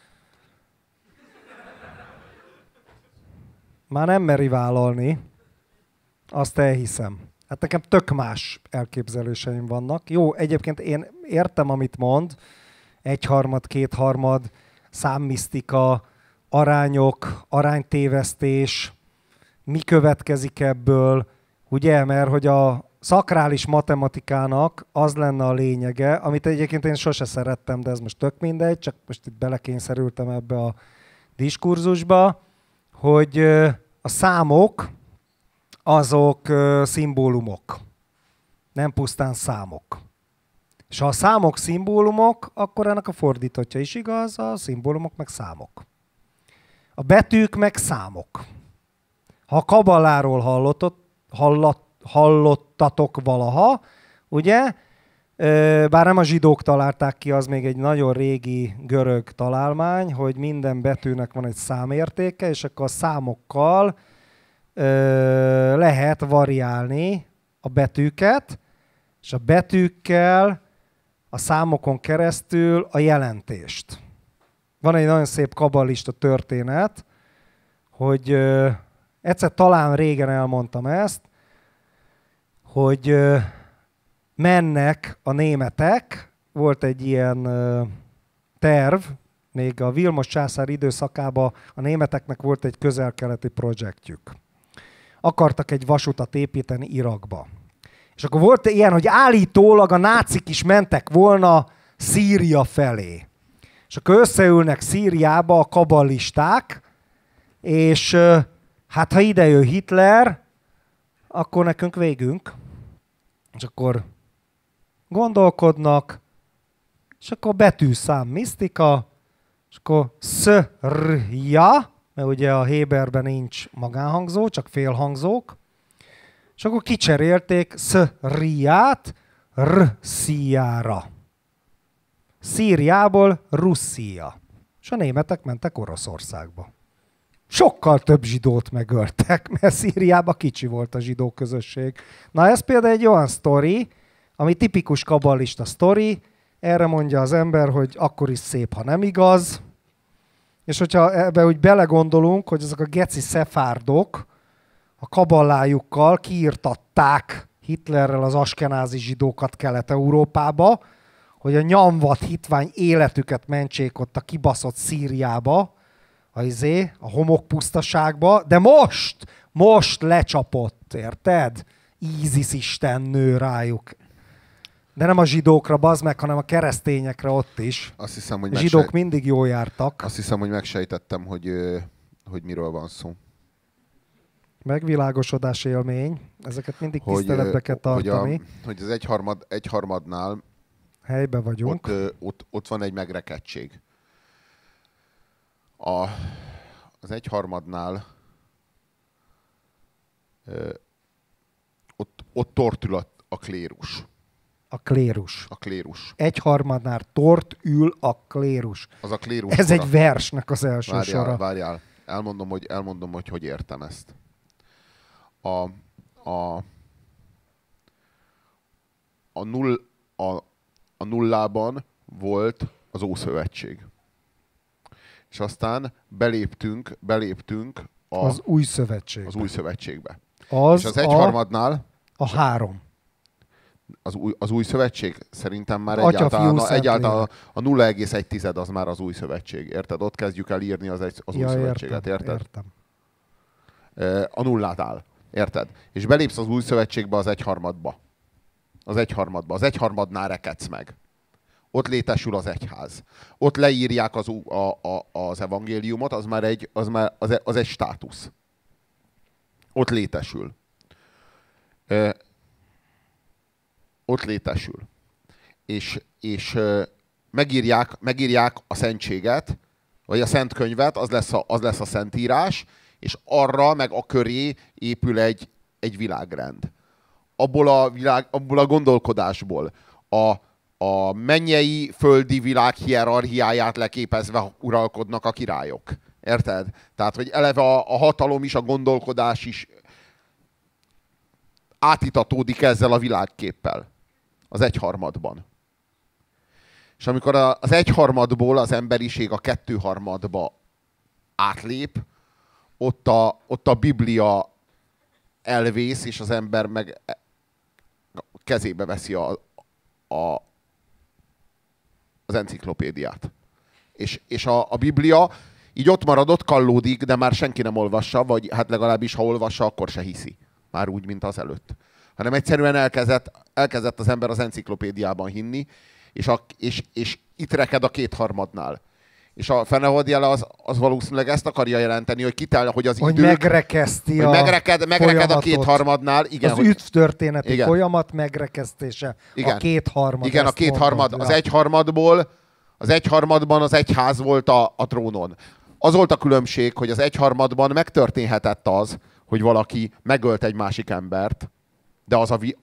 Már nem meri vállalni. Azt elhiszem. Hát nekem tök más elképzeléseim vannak. Jó, egyébként én értem, amit mond. 1/3, 2/3, számmisztika, arányok, aránytévesztés. Mi következik ebből? Ugye, mert hogy a szakrális matematikának az lenne a lényege, amit egyébként én sose szerettem, de ez most tök mindegy, csak most itt belekényszerültem ebbe a diskurzusba, hogy a számok azok szimbólumok, nem pusztán számok. És ha a számok szimbólumok, akkor ennek a fordítottja is igaz, a szimbólumok meg számok. A betűk meg számok. Ha a kaballáról hallottatok valaha, ugye? Bár nem a zsidók találták ki, az még egy nagyon régi görög találmány, hogy minden betűnek van egy számértéke, és akkor a számokkal lehet variálni a betűket, és a betűkkel a számokon keresztül a jelentést. Van egy nagyon szép kabbalista történet, hogy egyszer talán régen elmondtam ezt, hogy mennek a németek, volt egy ilyen terv, még a Vilmos császár időszakában a németeknek volt egy közel-keleti projektjük. Akartak egy vasutat építeni Irakba. És akkor volt ilyen, hogy állítólag a nácik is mentek volna Szíria felé. És akkor összeülnek Szíriába a kaballisták, és hát ha ide jön Hitler, akkor nekünk végünk. És akkor gondolkodnak, és akkor betűszám misztika, és akkor szrja, mert ugye a Héberben nincs magánhangzó, csak félhangzók, és akkor kicserélték szriát rszíjára. Szíriából Russzia. És a németek mentek Oroszországba. Sokkal több zsidót megöltek, mert Szíriában kicsi volt a zsidó közösség. Na ez például egy olyan sztori, ami tipikus kabbalista sztori, erre mondja az ember, hogy akkor is szép, ha nem igaz. És hogyha ebbe úgy belegondolunk, hogy ezek a geci szefárdok a kaballájukkal kiirtatták Hitlerrel az askenázi zsidókat Kelet-Európába, hogy a nyomvat hitvány életüket mentsék ott a kibaszott Szíriába, a homokpusztaságba, de most lecsapott, érted? ISIS istennő rájuk. De nem a zsidókra, bazd meg, hanem a keresztényekre ott is. Azt hiszem, hogy a zsidók mindig jól jártak. Azt hiszem, hogy megsejtettem, hogy miről van szó. Megvilágosodás élmény. Ezeket mindig tiszteletbe kell tartani. Hogy az egyharmadnál helyben vagyunk. Ott van egy megrekedtség. Az egyharmadnál ott tortül a klérus. A klérus. A klérus. Egyharmadnál tort ül a klérus. Az a klérus. Ez egy versnek az első sora. Várjál. Elmondom, hogy értem ezt. A nullában volt az Ószövetség. És aztán beléptünk az Új Szövetségbe. Az Új Szövetségbe. És az egyharmadnál a 3. Az Új Szövetség szerintem már egyáltalán a 0,1 az már az Új Szövetség. Érted? Ott kezdjük el írni az Új Szövetséget. Érted? Értem. A nullát áll. Érted? És belépsz az Új Szövetségbe az egyharmadba. Az egyharmadnál rekedsz meg. Ott létesül az egyház. Ott leírják az evangéliumot, az egy státusz. Ott létesül. És megírják a szentséget, vagy a szent könyvet, az lesz a szentírás, és arra meg a köré épül egy világrend. Abból a gondolkodásból a mennyei földi világ hierarchiáját leképezve uralkodnak a királyok. Érted? Tehát, hogy eleve a hatalom is, a gondolkodás is átitatódik ezzel a világképpel. Az egyharmadban. És amikor az egyharmadból az emberiség a 2/3 átlép, ott a Biblia elvész, és az ember meg kezébe veszi az enciklopédiát. És a Biblia így ott marad, ott kallódik, de már senki nem olvassa, vagy hát legalábbis, ha olvassa, akkor se hiszi. Már úgy, mint az előtt. Hanem egyszerűen elkezdett az ember az enciklopédiában hinni, és itt reked a 2/3. És a fenevadjele az valószínűleg ezt akarja jelenteni, hogy kitel, hogy az hogy idők... megrekeszti hogy megreked a 2/3. Igen, az üdvtörténeti folyamat megrekesztése. Igen. A 2/3. Igen, a 2/3. Az egyharmadban az egyház volt a trónon. Az volt a különbség, hogy az egyharmadban megtörténhetett az, hogy valaki megölt egy másik embert, de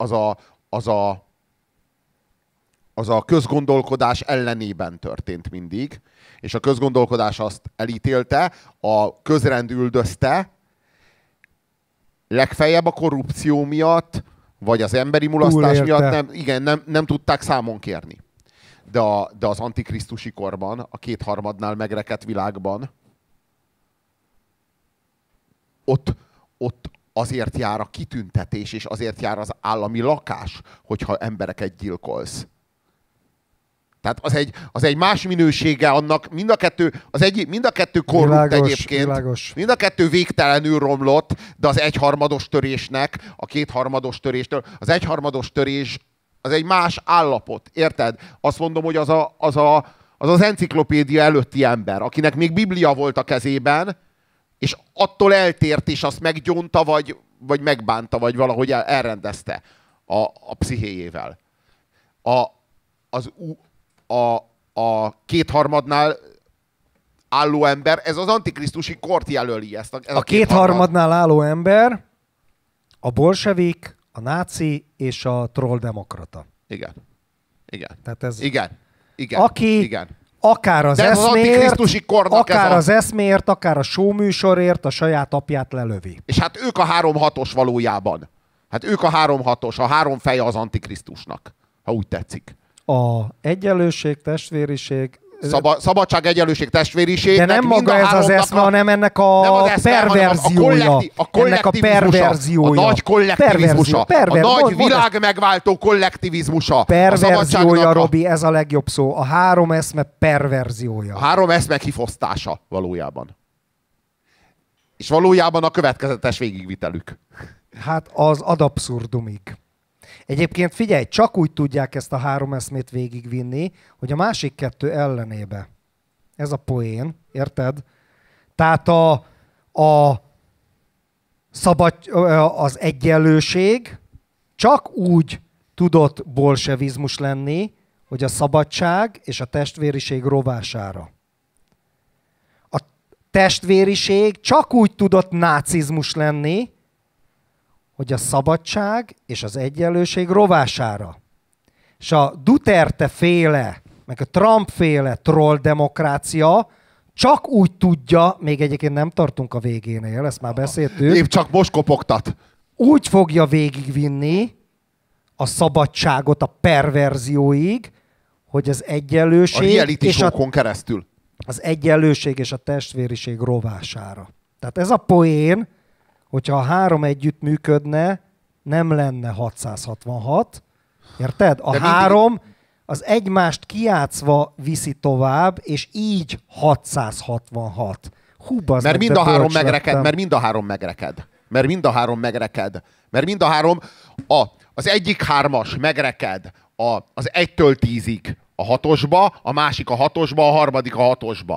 az a közgondolkodás ellenében történt mindig, és a közgondolkodás azt elítélte, a közrend üldözte, legfeljebb a korrupció miatt, vagy az emberi mulasztás miatt nem tudták számon kérni. de az antikrisztusi korban, a kétharmadnál megrekedt világban, ott azért jár a kitüntetés, és azért jár az állami lakás, hogyha embereket gyilkolsz. Tehát az egy más minősége annak, mind a kettő korrupt egyébként. Világos. Mind a kettő végtelenül romlott, de az egyharmados törésnek, a kétharmados töréstől, az egyharmados törés az egy más állapot. Érted? Azt mondom, hogy az enciklopédia előtti ember, akinek még Biblia volt a kezében, és attól eltért, és azt meggyónta, vagy megbánta, vagy valahogy elrendezte a pszichéjével. A kétharmadnál álló ember, ez az antikrisztusi kort jelöli. A kétharmadnál álló ember a bolsevik, a náci és a trolldemokrata. Igen. Tehát ez... Igen. Aki akár az eszméért, akár a showműsorért a saját apját lelövi. És hát ők a 3-6-os valójában. Hát ők a 3-6-os, a 3 feje az antikrisztusnak, ha úgy tetszik. A egyenlőség, testvériség... Szabadság, egyenlőség, testvériség. De nem maga ez az eszme, hanem ennek a perverziója. Ennek a perverziója. A nagy kollektivizmusa. A nagy világ megváltó kollektivizmusa. Perverziója, Robi, ez a legjobb szó. A 3 eszme perverziója. A 3 eszme kifosztása valójában. És valójában a következetes végigvitelük. Hát az ad abszurdumig. Egyébként figyelj, csak úgy tudják ezt a 3 eszmét végigvinni, hogy a másik 2 ellenébe. Ez a poén, érted? Tehát az egyenlőség csak úgy tudott bolsevizmus lenni, hogy a szabadság és a testvériség rovására. A testvériség csak úgy tudott nácizmus lenni, hogy a szabadság és az egyenlőség rovására. És a Duterte féle, meg a Trump féle trolldemokrácia csak úgy tudja, még egyébként nem tartunk a végénél, ezt már beszéltük. Épp csak most kopogtat. Úgy fogja végigvinni a szabadságot a perverzióig, hogy az egyenlőség... A reality show-kon keresztül. Az egyenlőség és a testvériség rovására. Tehát ez a poén, hogyha a 3 együtt működne, nem lenne 666. Érted? A 3 az egymást kijátszva viszi tovább, és így 666. Hú, mert mind a 3 megreked, mert mind a 3 megreked. Mert mind a 3 megreked. Mert mind a 3, az egyik 3-as megreked az 1-től 10-ig a 6-osba, a másik a 6-osba, a harmadik a 6-osba.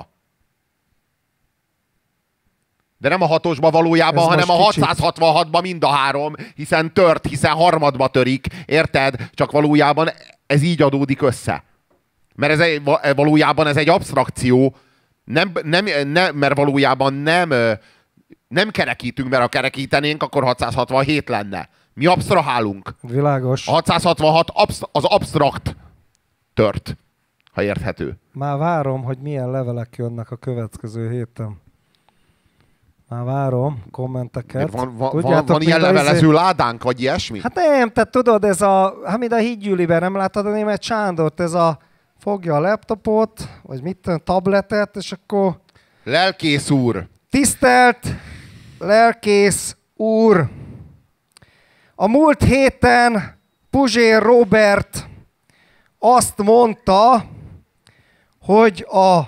De nem a 6-osba valójában, ez hanem a 666-ba mind a 3, hiszen tört, hiszen harmadba törik, érted? Csak valójában ez így adódik össze. Mert valójában ez egy absztrakció, mert valójában nem kerekítünk, mert ha kerekítenénk, akkor 667 lenne. Mi absztrahálunk. Világos. A 666 az absztrakt tört, ha érthető. Már várom, hogy milyen levelek jönnek a következő héten. Már várom kommenteket. Van ilyen levelező ládánk, vagy ilyesmi? Hát nem, tehát tudod, ez mint a hídgyűliben, nem láttad a német Sándort, fogja a laptopot, vagy mit tudom, tabletet, és akkor... Lelkész úr! Tisztelt lelkész úr! A múlt héten Puzsér Róbert azt mondta, hogy a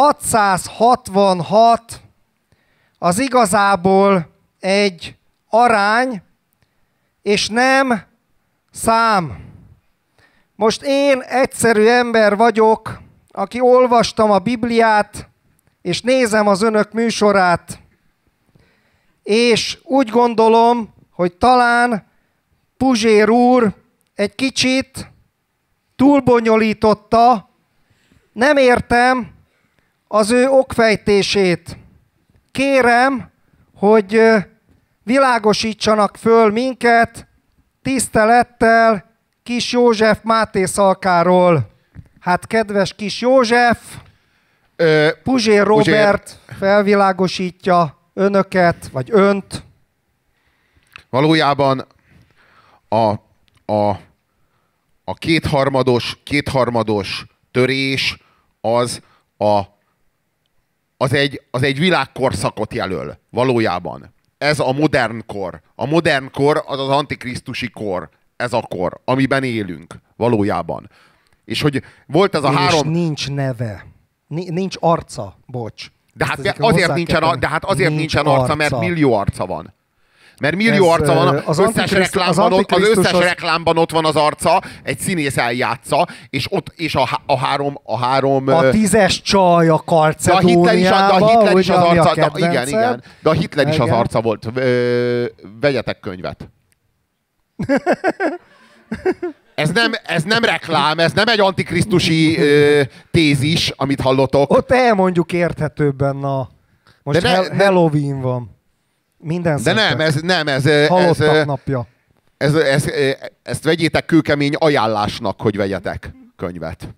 666 az igazából egy arány, és nem szám. Most én egyszerű ember vagyok, aki olvastam a Bibliát, és nézem az önök műsorát, és úgy gondolom, hogy talán Puzsér úr egy kicsit túlbonyolította, nem értem az ő okfejtését. Kérem, hogy világosítsanak föl minket tisztelettel Kis József Máté Szalkáról. Hát kedves Kis József, Puzsér Róbert felvilágosítja önöket, vagy önt. Valójában a kétharmados törés az egy világkorszakot jelöl, valójában. Ez a modern kor. A modern kor az az antikrisztusi kor. Ez a kor, amiben élünk, valójában. És hogy volt ez a és nincs neve. Nincs arca, bocs. De hát azért nincsen arca, mert millió arca van. Mert millió arca van, az összes reklámban ott van az arca, egy színész eljátsza, és a három... A 10-es csaj a Kalcedóniába, de a Hitler is az arca, igen. De a Hitler is az arca volt. Vegyetek könyvet. Ez nem reklám, ez nem egy antikrisztusi tézis, amit hallotok. Ott elmondjuk érthetőbben, most Halloween van. Minden de ez halottak napja. Ezt vegyétek kőkemény ajánlásnak, hogy vegyetek könyvet.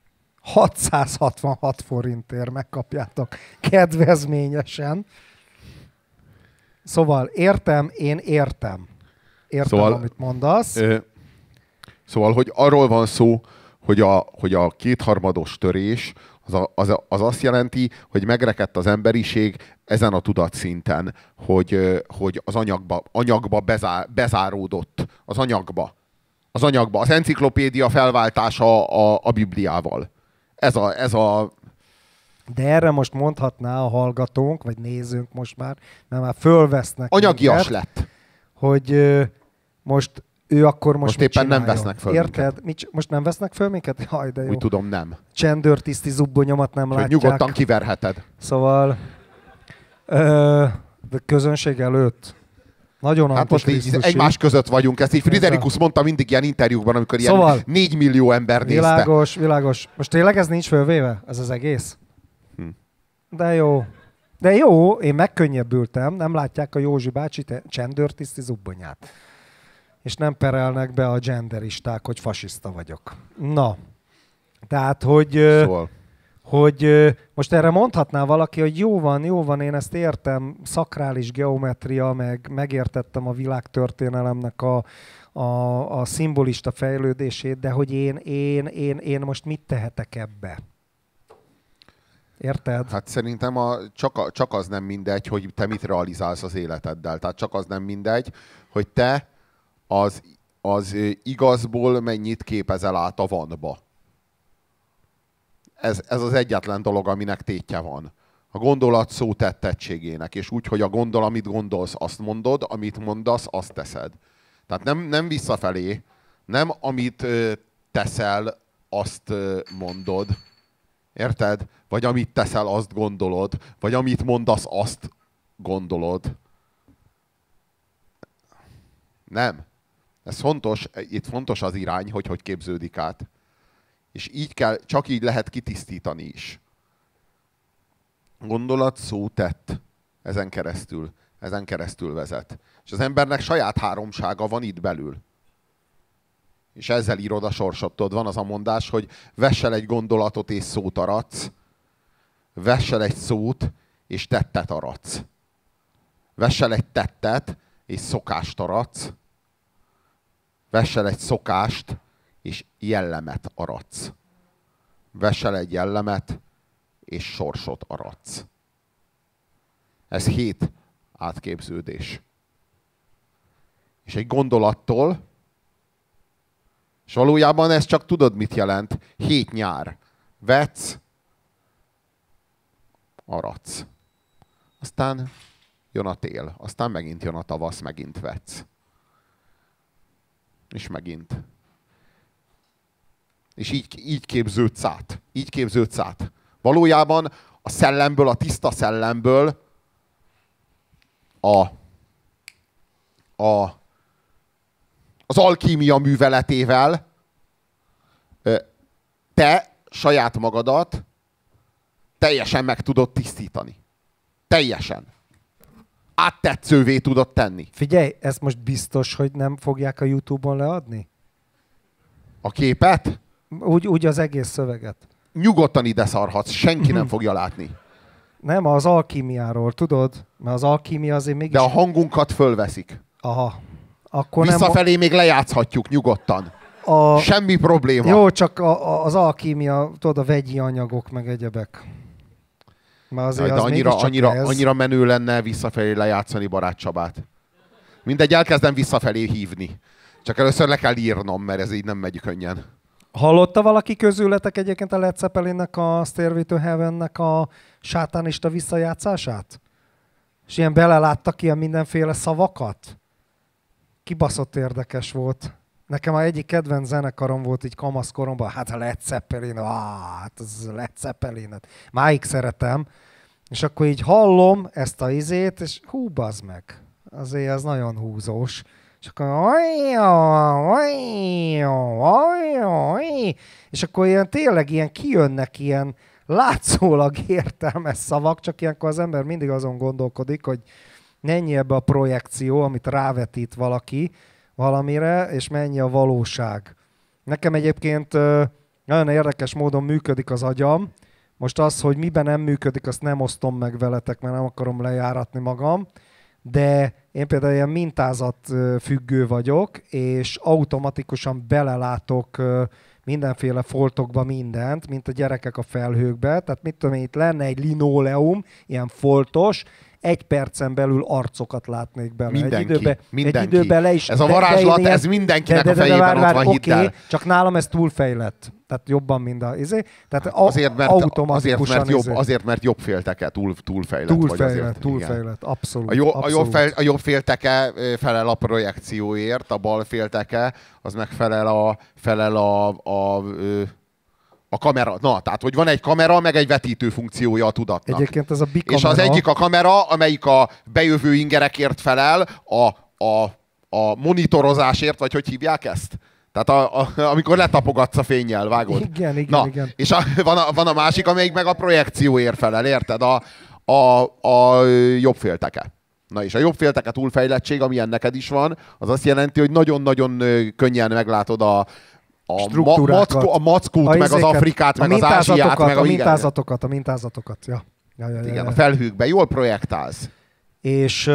666 forintért megkapjátok kedvezményesen. Szóval én értem. Értem, amit mondasz. Szóval, hogy arról van szó, hogy a kétharmados törés az azt jelenti, hogy megrekedt az emberiség ezen a tudatszinten, hogy az anyagba bezáródott. Az anyagba. Az enciklopédia felváltása a Bibliával. Ez a... De erre most mondhatná a hallgatónk, vagy nézőnk most már, mert már fölvesznek anyagias lett. Hogy most ő akkor most mit éppen csináljon? nem vesznek föl. Érted? Most nem vesznek föl minket? Jaj, de jó. Úgy tudom, nem. Csendőrtiszti zubbonyomat nem látják. Nyugodtan kiverheted. Szóval de közönség előtt nagyon antikrisztusi. Most egymás között vagyunk. Ezt így Friderikus mondta mindig ilyen interjúkban, amikor szóval, ilyen 4 millió ember nézte. Világos. Most tényleg ez nincs fölvéve? Ez az egész? De jó, én megkönnyebbültem. Nem látják a Józsi bácsi csendőrtiszti zubbonyát. És nem perelnek be a genderisták, hogy fasiszta vagyok. Na, tehát, hogy most erre mondhatná valaki, hogy jó van, én ezt értem, szakrális geometria, megértettem a világtörténelemnek a szimbolista fejlődését, de hogy én most mit tehetek ebbe? Érted? Hát szerintem csak az nem mindegy, hogy te mit realizálsz az életeddel. Tehát csak az nem mindegy, hogy te az igazból mennyit képezel át a vanba. Ez az egyetlen dolog, aminek tétje van. A gondolat szó tettettségének, és úgy, hogy amit gondolsz, azt mondod, amit mondasz, azt teszed. Tehát nem visszafelé, nem amit teszel, azt mondod. Érted? Vagy amit teszel, azt gondolod. Vagy amit mondasz, azt gondolod. Nem. Ez fontos, itt fontos az irány, hogy képződik át. És csak így lehet kitisztítani is. Gondolat, szó, tett. Ezen keresztül vezet. És az embernek saját háromsága van itt belül. És ezzel írod a sorsot. Tudod, van az a mondás, hogy vess el egy gondolatot és szót aradsz. Vess el egy szót és tettet aradsz. Vess el egy tettet és szokást aradsz. Vess el egy szokást és jellemet aradsz. Vess el egy jellemet és sorsot aradsz. Ez 7 átképződés. És egy gondolattól, és valójában ez csak tudod, mit jelent? 7 nyár. Vetsz, aradsz. Aztán jön a tél, aztán megint jön a tavasz, megint vetsz. És megint. És így képződsz át. Így képződsz át. Valójában a szellemből, a tiszta szellemből az alkímia műveletével te saját magadat teljesen meg tudod tisztítani. Teljesen. Áttetszővé tudod tenni. Figyelj, ez most biztos, hogy nem fogják a YouTube-on leadni? A képet? Úgy az egész szöveget. Nyugodtan ide szarhatsz, senki nem fogja látni. Nem, az alkímiáról, tudod? Mert az alkímia azért mégis... De a hangunkat fölveszik. Aha. Akkor visszafelé még lejátszhatjuk nyugodtan. Semmi probléma. Jó, csak az alkímia, tudod, a vegyi anyagok, meg egyebek. De annyira menő lenne visszafelé lejátszani Barát Csabát. Mindegy, elkezdem visszafelé hívni. Csak először le kell írnom, mert ez így nem megy könnyen. Hallotta valaki közületek egyébként a Led Zeppelinnek, a Stairway to Heavennek a sátánista visszajátszását? És ilyen beleláttak ilyen mindenféle szavakat? Kibaszott érdekes volt. Nekem a egyik kedvenc zenekarom volt így kamaszkoromban, hát a Led Zeppelin, hát az Led Zeppelinet. Máig szeretem. És akkor így hallom ezt a izét, és hú, bazd meg. Azért ez nagyon húzós. És akkor és akkor ilyen, tényleg ilyen kijönnek ilyen látszólag értelmes szavak, csak ilyenkor az ember mindig azon gondolkodik, hogy mennyi ebbe a projekció, amit rávetít valaki valamire, és mennyi a valóság. Nekem egyébként nagyon érdekes módon működik az agyam. Most az, hogy miben nem működik, azt nem osztom meg veletek, mert nem akarom lejáratni magam. De én például ilyen mintázat függő vagyok, és automatikusan belelátok mindenféle foltokba mindent, mint a gyerekek a felhőkbe. Tehát mit tudom én, itt lenne egy linóleum, ilyen foltos, 1 percen belül arcokat látnék bele. Mindenki. Egy időben le is. Ez a varázslat, ez mindenkinek a fejében ott van, hidd el. Csak nálam ez túlfejlett. Tehát jobban, mint a izé. Tehát automatikusan azért, mert jobbfélteke túlfejlett. Túlfejlett, abszolút. A jobbfélteke felel a projekcióért, a balfélteke az meg felel a kamera. Na, tehát, hogy van egy kamera, meg egy vetítő funkciója a tudatnak. Egyébként ez a bikamera. És az egyik a kamera, amelyik a bejövő ingerekért felel, a monitorozásért, vagy hogy hívják ezt? Tehát amikor letapogatsz a fénnyel, vágod. Igen. És van a másik, amelyik meg a projekcióért felel, érted? A jobbfélteke. Na és a jobbfélteke túlfejlettség, ami neked is van, az azt jelenti, hogy nagyon-nagyon könnyen meglátod a mackót, meg az Afrikát, meg az Ázsiát, meg a mintázatokat. Ja. Igen, a felhőkben jól projektálsz. És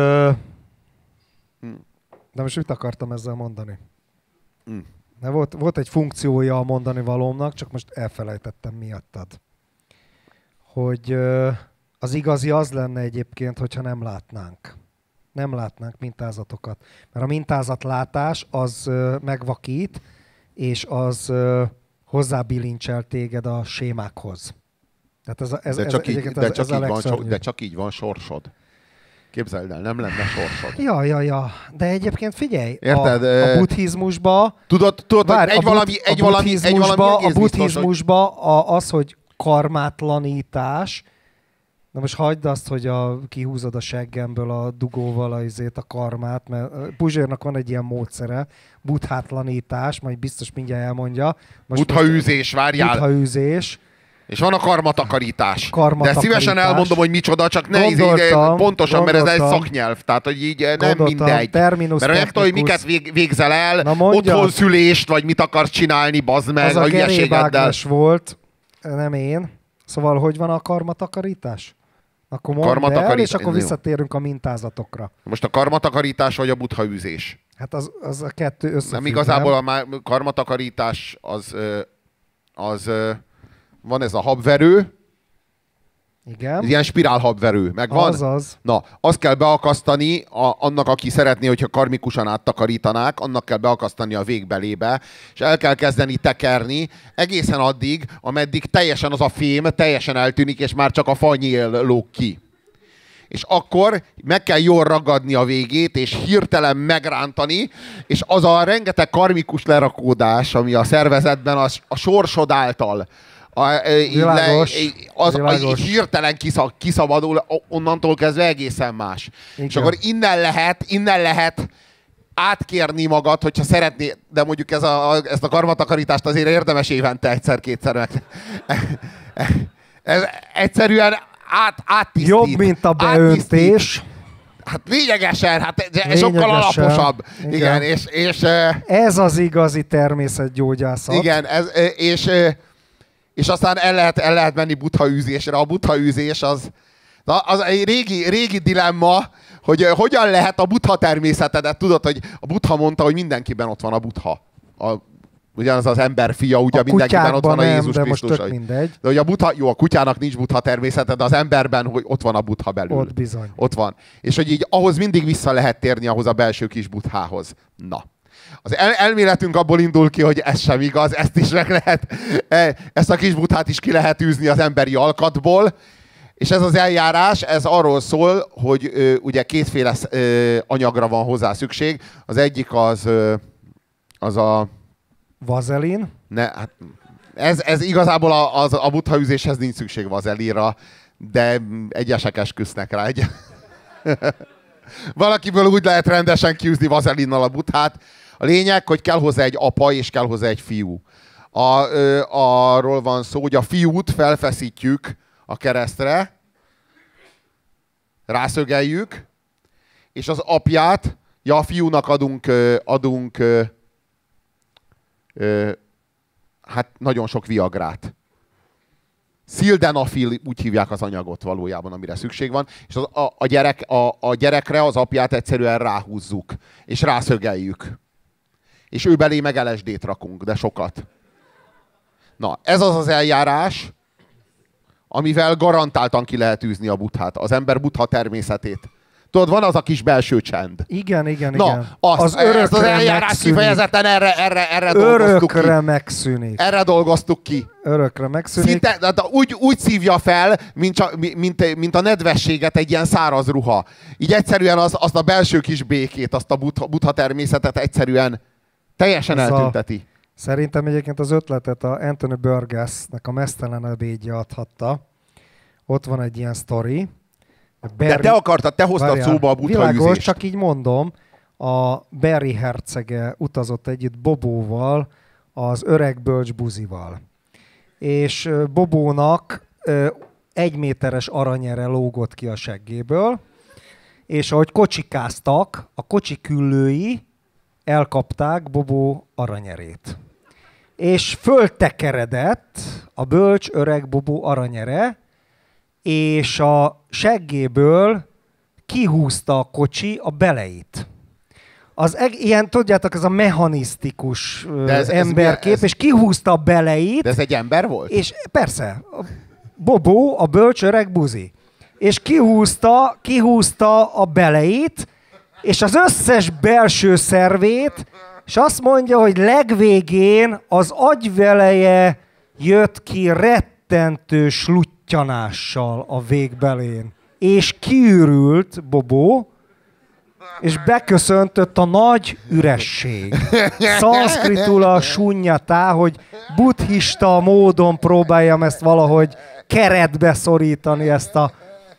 de most mit akartam ezzel mondani? De volt egy funkciója a mondani valómnak, csak most elfelejtettem miattad. Hogy az igazi az lenne egyébként, hogyha nem látnánk. Nem látnánk mintázatokat. Mert a mintázatlátás az megvakít, és az hozzábilincsel téged a sémákhoz. Tehát de csak így van sorsod. Képzeld el, nem lenne sorsod. Ja. De egyébként figyelj, érted? A buddhizmusba... Tudod, a buddhizmusba az, hogy karmátlanítás, na most hagyd azt, hogy kihúzod a seggemből a dugóval a karmát, mert Puzsérnak van egy ilyen módszere, buddhátlanítás, majd biztos mindjárt elmondja. Buddhaűzés, várjál! Buddhaűzés. És van a karmatakarítás. De szívesen elmondom, hogy micsoda, csak ne pontosan, mert ez egy szaknyelv. Tehát, hogy így nem mindegy. Mert nektek, hogy miket végzel el, otthon szülést, vagy mit akarsz csinálni, bazd meg, a hülyeségeddel. Volt, nem én. Szóval, hogy van a karmatakarítás? Akkor mondd el, és akkor visszatérünk a mintázatokra. Most a karmatakarítás vagy a buddhaűzés? Hát az a kettő összefügg. Nem igazából a karmatakarítás az van ez a habverő. Igen. Ilyen spirálhabverő. Megvan? Azaz. Na, azt kell beakasztani annak, aki szeretné, hogyha karmikusan áttakarítanák, annak kell beakasztani a végbelébe, és el kell kezdeni tekerni egészen addig, ameddig teljesen az a fém teljesen eltűnik, és már csak a fanyél lóg ki. És akkor meg kell jól ragadni a végét, és hirtelen megrántani, és az a rengeteg karmikus lerakódás, ami a szervezetben a sorsod által világos. Hirtelen kiszabadul, onnantól kezdve egészen más. Igen. És akkor innen lehet átkérni magad, hogyha szeretné, de mondjuk ezt a karmatakarítást azért érdemes évente egyszer-kétszer meg. Ez egyszerűen áttisztít. Jobb, mint a beöntés. Hát lényegesen, sokkal alaposabb. Igen, és ez az igazi természetgyógyászat. Igen, és aztán el lehet menni buddhaűzésre. A buddhaűzés az egy régi dilemma, hogy hogyan lehet a buddha természetedet. Tudod, hogy a buddha mondta, hogy mindenkiben ott van a buddha. ugyanaz az ember fia, ugye mindenkiben ott van a Jézus de Krisztus. most tök mindegy. De hogy a Buddha, jó, a kutyának nincs Buddha természete, de az emberben, hogy ott van a Buddha belül. Ott bizony. Ott van. És hogy így ahhoz mindig vissza lehet térni, ahhoz a belső kis Buddhához. Na. Az elméletünk abból indul ki, hogy ez sem igaz, ezt is meg lehet, ezt a kis Buddhát is ki lehet űzni az emberi alkatból. És ez az eljárás, ez arról szól, hogy ugye kétféle anyagra van hozzá szükség. Az egyik az a... Vazelin? Hát ez igazából a Buddha üzéshez nincs szükség vazelinra, de egyesek esküsznek rá. Valakiből úgy lehet rendesen kiűzni vazelinnal a Buddhát. A lényeg, hogy kell hozzá egy apa, és kell hozzá egy fiú. Arról van szó, hogy a fiút felfeszítjük a keresztre, rászögeljük, és az apját, a fiúnak adunk hát nagyon sok viagrát. Sildenafil, úgy hívják az anyagot valójában, amire szükség van, és a gyerekre az apját egyszerűen ráhúzzuk, és rászögeljük. És ő belé meg LSD-t rakunk, de sokat. Na, ez az az eljárás, amivel garantáltan ki lehet űzni a Buddhát, az ember Buddha természetét. Tudod, van az a kis belső csend. Igen. Na, az eljárás kifejezetten erre dolgoztuk ki. Örökre megszűnik. Erre dolgoztuk ki. Örökre megszűnik. Szinte, úgy szívja fel, mint a nedvességet egy ilyen száraz ruha. Így egyszerűen azt a belső kis békét, azt a Buddha természetet egyszerűen teljesen eltünteti. Szerintem egyébként az ötletet a Anthony Burgessnek a Meztelen ebédje adhatta. Ott van egy ilyen sztori. De te hoztad szóba a Buddha világos, üzést. csak így mondom, a Berry hercege utazott együtt Bobóval, az öreg bölcs buzival. És Bobónak 1 méteres aranyere lógott ki a seggéből, és ahogy kocsikáztak, a kocsi küllői elkapták Bobó aranyerét. És föltekeredett a bölcs öreg Bobó aranyere, és a seggéből kihúzta a kocsi a beleit. Ilyen, tudjátok, ez a mechanisztikus emberkép, és kihúzta a beleit. De ez egy ember volt? És persze, Bobó, a bölcs öreg buzi. És kihúzta a beleit, és az összes belső szervét, és azt mondja, hogy legvégén az agyveleje jött ki rettentő sluttyanással a végbelén. És kiürült Bobó, és beköszöntött a nagy üresség. Szanszkritul a sunyatá, hogy buddhista módon próbáljam ezt valahogy keretbe szorítani, ezt a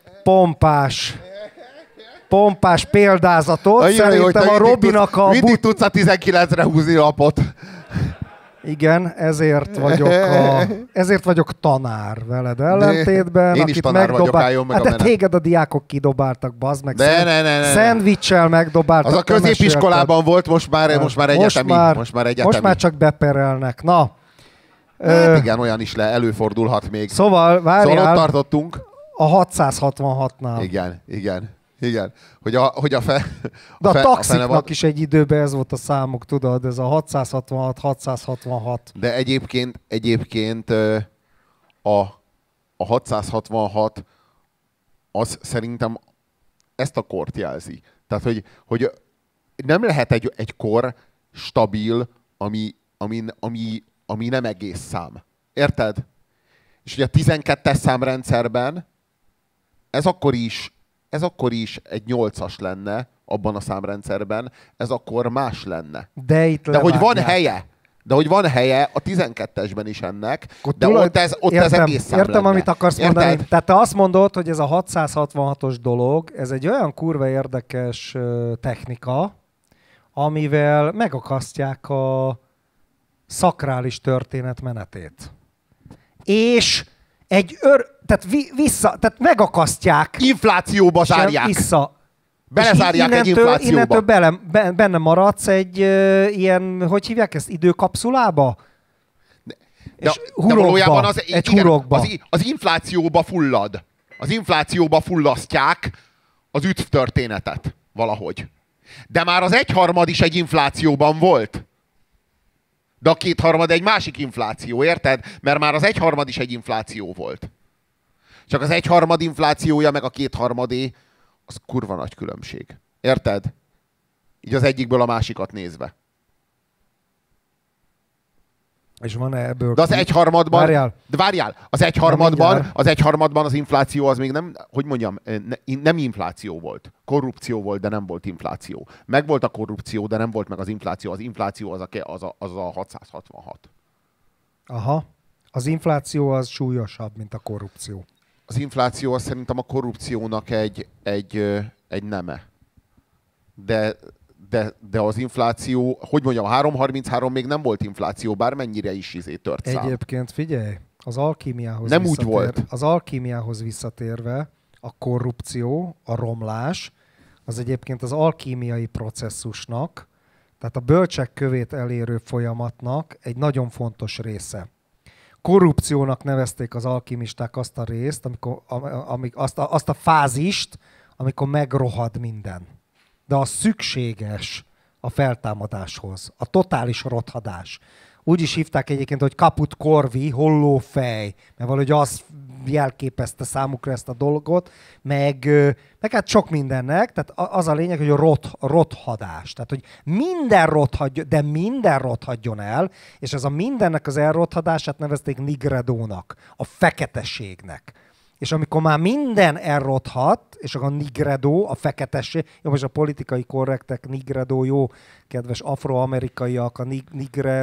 pompás példázatot. Szerintem a Robinak a... Mindig tudsz a 19-re húzni lapot. Igen, ezért vagyok tanár veled ellentétben. Én is tanár vagyok, álljon meg a menet. Téged a diákok kidobáltak, bazd meg. Ne. Szendvicsel megdobáltak. Az a középiskolában volt, most már egyetemi. Most már csak beperelnek. Na. Hát igen, olyan is előfordulhat még. Szóval, várjál. Szóval ott tartottunk. A 666-nál. Igen. Hogy a de a taxiknak is egy időben ez volt a számuk, tudod, ez a 666. De egyébként a 666 az szerintem ezt a kort jelzi. Tehát, hogy nem lehet egy kor stabil, ami nem egész szám. Érted? És ugye a 12-es számrendszerben ez akkor is egy 8-as lenne abban a számrendszerben, ez akkor más lenne. De hogy van helye a 12-esben is ennek, de ott ez egész szám Értem, lenne. amit akarsz mondani. Tehát te azt mondod, hogy ez a 666-os dolog, ez egy olyan kurva érdekes technika, amivel megakasztják a szakrális történet menetét. És tehát megakasztják. Inflációba zárják. Belezárják egy inflációba. Innentől benne maradsz egy ilyen, hogy hívják ezt, időkapszulába? De valójában az inflációba fullad. Az inflációba fullasztják az üdv történetet valahogy. De már az 1/3 is egy inflációban volt. De a kétharmad egy másik infláció, érted? Mert már az egyharmad is egy infláció volt. Csak az egyharmad inflációja, meg a kétharmadé, az kurva nagy különbség. Érted? Így az egyikből a másikat nézve. És van-e ebből... De az egyharmadban... Várjál! Az egyharmadban az infláció az még nem, hogy mondjam, nem infláció volt. Korrupció volt, de nem volt infláció. Megvolt a korrupció, de nem volt meg az infláció. Az infláció az a 666. Aha. Az infláció az súlyosabb, mint a korrupció. Az infláció az szerintem a korrupciónak egy neme. De az infláció, hogy mondjam, a 3,33 még nem volt infláció, bármennyire is tört szám. Egyébként figyelj, az alkímiához nem úgy volt. Az alkímiához visszatérve, a korrupció, a romlás, az egyébként az alkímiai processzusnak, tehát a bölcsek kövét elérő folyamatnak egy nagyon fontos része. Korrupciónak nevezték az alkimisták azt a részt, azt a fázist, amikor megrohad minden. De az szükséges a feltámadáshoz. A totális rothadás. Úgy is hívták egyébként, hogy kaput korvi, hollófej, mert valahogy az jelképezte számukra ezt a dolgot, meg hát sok mindennek, tehát az a lényeg, hogy a rothadás. Tehát, hogy minden rothadjon el, és ez a mindennek az elrothadását nevezték nigredónak, a feketeségnek. És amikor már minden elrothat, és a nigredo, a feketesség, jó, most a politikai korrektek, nigredo, jó, kedves afroamerikaiak, a nigre,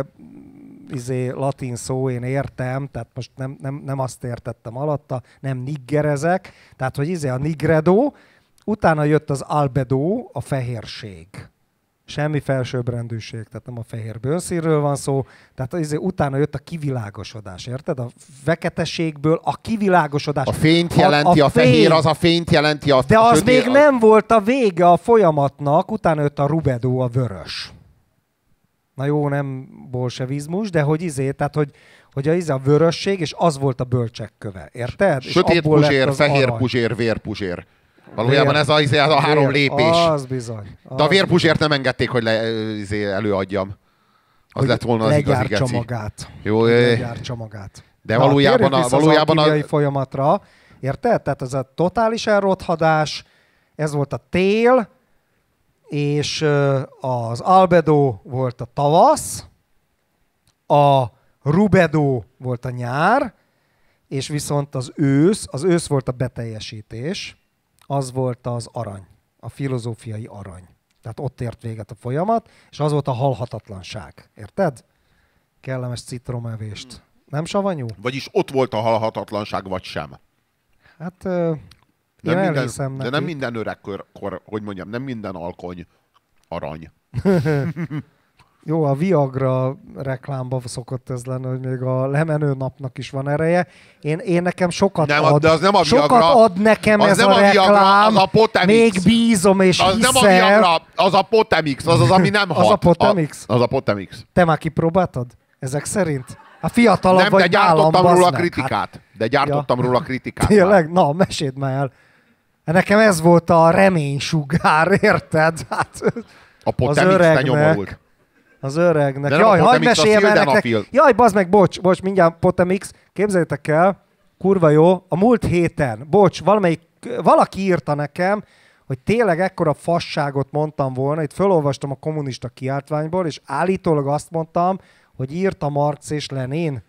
latin szó, én értem, tehát most nem azt értettem alatta, nem niggerezek, tehát hogy a nigredo, utána jött az albedo, a fehérség. Semmi felsőbbrendűség, tehát nem a fehér bőrszínről van szó, tehát utána jött a kivilágosodás, érted? A feketeségből a kivilágosodás. A fényt jelenti, a fehér az a fényt jelenti. De az még nem volt a vége a folyamatnak, utána jött a rubedo, a vörös. Na jó, nem bolsevizmus, de hogy tehát hogy a vörösség, és az volt a bölcsek köve, érted? Sötét puzsér, fehér puzsér, vérpuzsér. Valójában ez a három lépés. Az bizony. De a vérpuzsért nem engedték, hogy előadjam. Az hogy lett volna az igazi geci. Magát. Jó, legyártsa magát. De valójában a folyamatra, érted? Tehát ez a totális elrothadás, ez volt a tél, és az albedo volt a tavasz, a rubedo volt a nyár, és viszont az ősz volt a beteljesítés, az volt az arany, a filozófiai arany. Tehát ott ért véget a folyamat, és az volt a halhatatlanság. Érted? Kellemes citromevést. Nem savanyú? Vagyis ott volt a halhatatlanság, vagy sem. Hát én elhiszem neki. De nem minden öregkor, hogy mondjam, nem minden alkony arany. Jó, a Viagra reklámban szokott ez lenni, hogy még a lemenő napnak is van ereje. Én nekem sokat ad. De az nem a Viagra. Sokat ad nekem az ez a reklám. Az a Potemix. Még bízom és az hiszem. Nem a Viagra, az a Potemix, az ami nem hat. Az a Potemix? Az a Potemix. Te már kipróbáltad? Ezek szerint? A fiatalabb nem, vagy nálam, gyártottam róla kritikát. De gyártottam róla kritikát. Tényleg? Na, meséld már el. Nekem ez volt a reménysugár, érted? Hát, a Potemix, te nyomorult. Az öregnek. Jaj, hagyd meséljem el nektek. Jaj, bazd meg, bocs, mindjárt Potemix. Képzeljétek el, kurva jó, a múlt héten, valaki írta nekem, hogy tényleg ekkora fasságot mondtam volna, itt felolvastam a kommunista kiáltványból, és állítólag azt mondtam, hogy írta Marx és Lenin.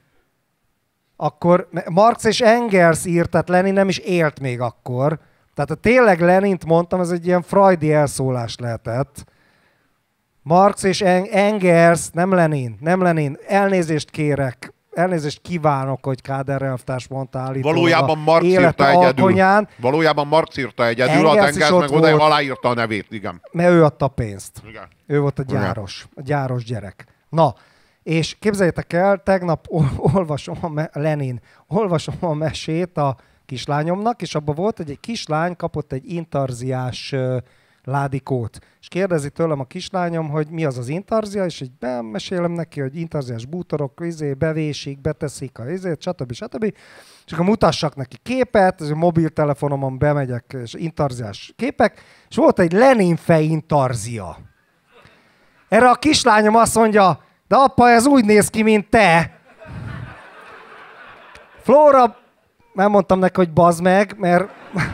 Akkor Marx és Engels írt, tehát Lenin nem is élt még akkor. Tehát ha tényleg Lenint mondtam, ez egy ilyen freudi elszólás lehetett. Marx és Engels, nem Lenin. Elnézést kérek, elnézést kívánok, hogy Káder elvtárs mondta állítólag. Valójában Marx írta egyedül. Valójában Marx írta egyedül, az Engels meg oda aláírta a nevét, igen. Mert ő adta a pénzt. Igen. Ő volt a gyáros gyerek. Na, és képzeljétek el, tegnap olvasom a mesét a kislányomnak, és abban volt, hogy egy kislány kapott egy intarziás ládikót. És kérdezi tőlem a kislányom, hogy mi az intarzia, és így mesélem neki, hogy intarziás bútorok, bevésik, beteszik a stb. És akkor mutassak neki képet, és a mobiltelefonomon bemegyek, és intarziás képek, és volt egy Lenin fej intarzia. Erre a kislányom azt mondja, De apa, ez úgy néz ki, mint te. Flóra, nem mondtam neki, hogy bazd meg, mert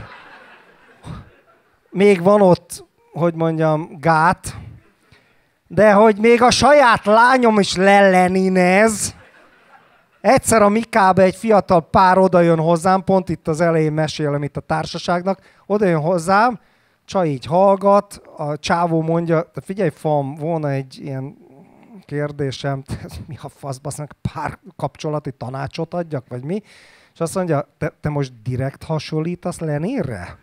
még van ott, hogy mondjam, gát, de hogy még a saját lányom is leleninez. Egyszer a Mikába egy fiatal pár odajön hozzám, pont itt az elején mesélem itt a társaságnak, odajön hozzám, csaj így hallgat, a csávó mondja, te figyelj fam, volna egy ilyen kérdésem, mi a faszba, pár kapcsolati tanácsot adjak, vagy mi? És azt mondja, te most direkt hasonlítasz Leninre?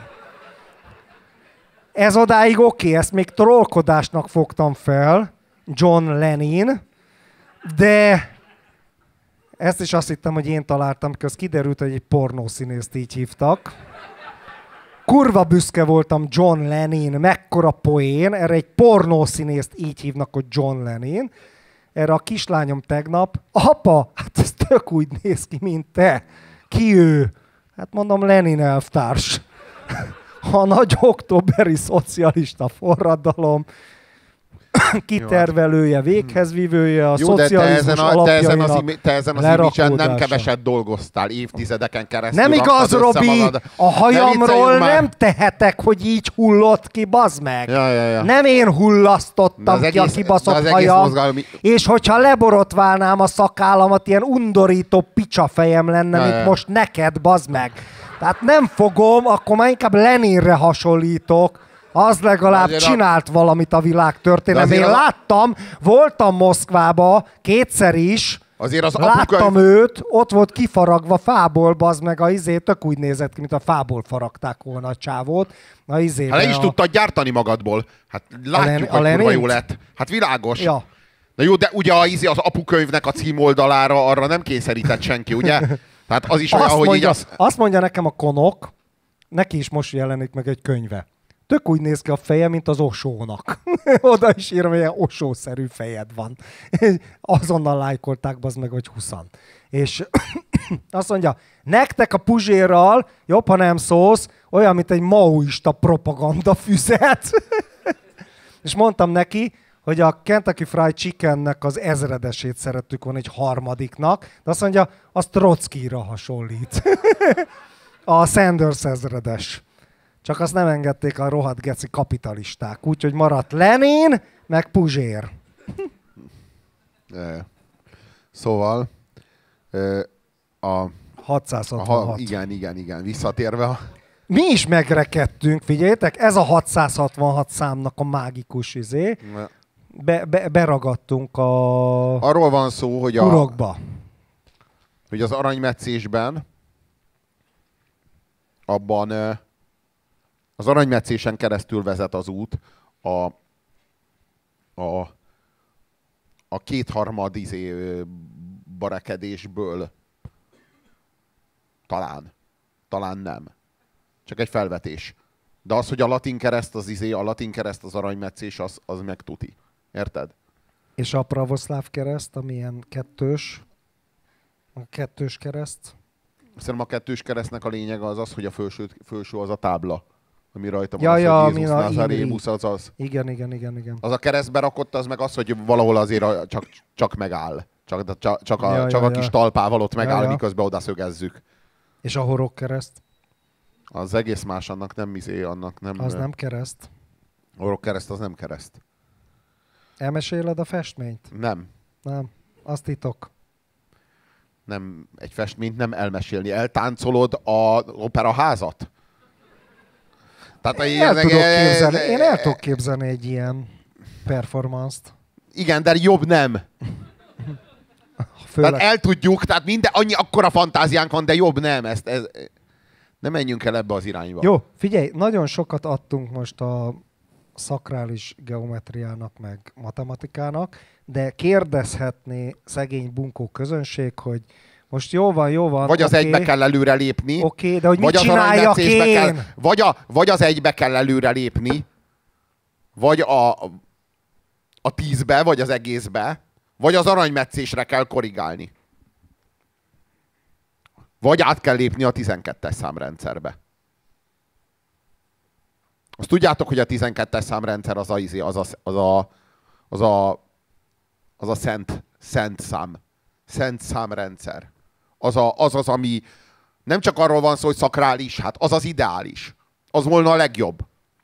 Ez odáig oké, ezt még trollkodásnak fogtam fel, John Lennon, de ezt is azt hittem, hogy én találtam, köz kiderült, hogy egy pornószínészt így hívtak. Kurva büszke voltam John Lennon, mekkora poén, erre egy pornószínészt így hívnak, hogy John Lennon. Erre a kislányom tegnap, apa, hát ez tök úgy néz ki, mint te. Ki ő? Hát mondom, Lenin elvtárs. A nagy októberi szocialista forradalom kitervelője, véghezvívője, a szocializmus alapjainak te ezen az image-en nem keveset dolgoztál évtizedeken keresztül. Nem igaz, Robi! A hajamról nem tehetek, hogy így hullott ki, bazd meg! Ja. Nem én hullasztottam ki a kibaszott hajam, és hogyha leborotválnám a szakállamat, ilyen undorító picsafejem lenne, mint most neked, bazd meg! Tehát nem fogom, akkor már inkább Leninre hasonlítok, az legalább csinált valamit a világ történelmén. Én láttam, voltam Moszkvába kétszer is, láttam őt, ott volt kifaragva fából, bazd meg, tök úgy nézett ki, mint a fából faragták volna a csávót. Hát le is tudtad gyártani magadból. Hát látjuk, hogy kurva jó lett. Hát világos. Ja. Na jó, de ugye az apukönyvnek a címoldalára arra nem kényszerített senki, ugye? Tehát az is olyan, hogy mondja, így azt mondja nekem a konok, neki is most jelenik meg egy könyve. Tök úgy néz ki a feje, mint az Osónak. Oda is írom, hogy ilyen Osó-szerű fejed van. Azonnal lájkolták, bazd meg, hogy 20-an. És azt mondja, nektek a Puzsérral jobb, ha nem szólsz, olyan, mint egy maoista propaganda füzet. És mondtam neki, hogy a Kentucky Fried Chickennek az ezredesét szerettük volna egy harmadiknak, de azt mondja, az Trockira hasonlít. A Sanders ezredes. Csak azt nem engedték a rohadt geci kapitalisták. Úgyhogy maradt Lenin, meg Puzsér. Szóval a 666. Igen. Visszatérve Mi is megrekedtünk, figyeljétek, ez a 666 számnak a mágikus izé. Beragadtunk arról van szó, hogy urokba. Hogy az aranymetszésben abban az aranymetszésen keresztül vezet az út a kétharmad barekedésből. Talán nem. Csak egy felvetés. De az, hogy a latin kereszt az aranymetszés, az meg tuti. Érted? És a pravoszláv kereszt, ami ilyen kettős, a kettős kereszt? Szerintem a kettős keresztnek a lényege az, hogy a felső az a tábla, ami rajta van, hogy Jézus Nazarémus, az. Igen. Az a keresztbe rakott, az meg az, hogy valahol azért csak megáll. Csak a kis talpával ott megáll, miközben oda szögezzük. És a horog kereszt? Az egész más, annak nem. Az nem kereszt. A horog kereszt az nem kereszt. Elmeséled a festményt? Nem. Azt titok. Nem, egy festményt nem elmesélni. Eltáncolod az operaházat? Tehát én el tudok képzelni egy ilyen performance-t. Igen, de jobb nem. Tehát el tudjuk, tehát annyi akkora fantáziánk van, de jobb nem. Nem menjünk el ebbe az irányba. Jó, figyelj, nagyon sokat adtunk most a szakrális geometriának, meg matematikának, de kérdezhetné szegény bunkó közönség, hogy most jó van. Vagy az egybe kell előrelépni. Oké, de hogy mit csináljak én? Vagy az egybe kell előrelépni, vagy a 10-be, vagy az egészbe, vagy az aranymetszésre kell korrigálni. Vagy át kell lépni a 12-es számrendszerbe. Azt tudjátok, hogy a 12-es számrendszer az az a szent szám. Szent számrendszer. Az, ami nem csak arról van szó, hogy szakrális, hát az az ideális. Az volna a legjobb.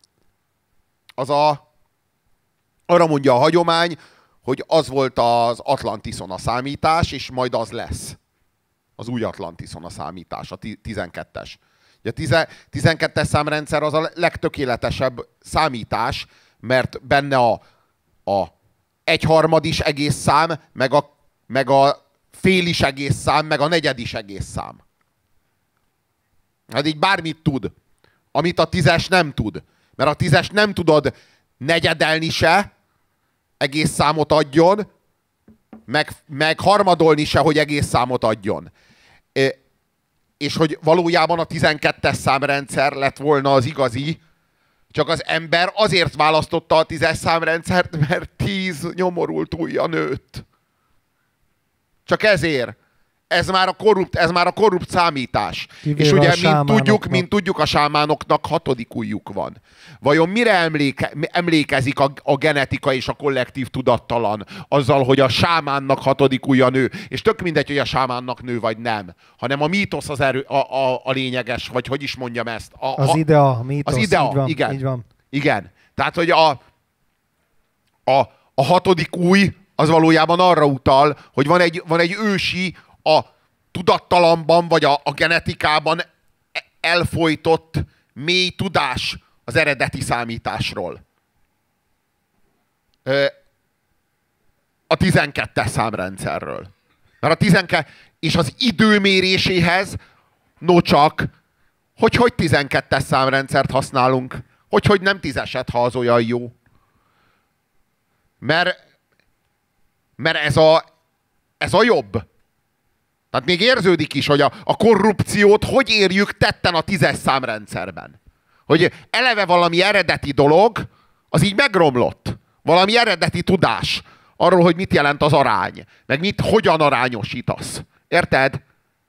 Arra mondja a hagyomány, hogy az volt az Atlantiszon a számítás, és majd az lesz. Az új Atlantiszon a számítás, a 12-es. A 12-es számrendszer az a legtökéletesebb számítás, mert benne a egyharmad is egész szám, meg a fél is egész szám, meg a negyed is egész szám. Hát így bármit tud, amit a 10-es nem tud. Mert a 10-es nem tudod negyedelni se, egész számot adjon, meg harmadolni se, hogy egész számot adjon. És hogy valójában a 12-es számrendszer lett volna az igazi, csak az ember azért választotta a 10-es számrendszert, mert 10 nyomorult ujja nőtt. Csak ezért. Ez már a korrupt számítás. Kivéve és ugye, mint tudjuk, a sámánoknak 6. ujjuk van. Vajon mire emlékezik a genetika és a kollektív tudattalan azzal, hogy a sámánnak 6. ujja nő? És tök mindegy, hogy a sámánnak nő vagy nem, hanem a mítosz az a lényeges, vagy hogy is mondjam ezt. Az idea, a mítosz. Az idea, így van, igen. Így van. Igen. Tehát, hogy a 6. ujj az valójában arra utal, hogy van egy ősi, a tudattalamban, vagy a genetikában elfojtott mély tudás az eredeti számításról. A 12-es számrendszerről. Mert a 12 és az időméréséhez, csak, hogy 12-es számrendszert használunk, hogy nem 10-eset, ha az olyan jó. Mert ez a jobb. Tehát még érződik is, hogy a korrupciót hogy érjük tetten a 10-es számrendszerben. Hogy eleve valami eredeti dolog, az így megromlott. Valami eredeti tudás arról, hogy mit jelent az arány. Meg hogyan arányosítasz. Érted?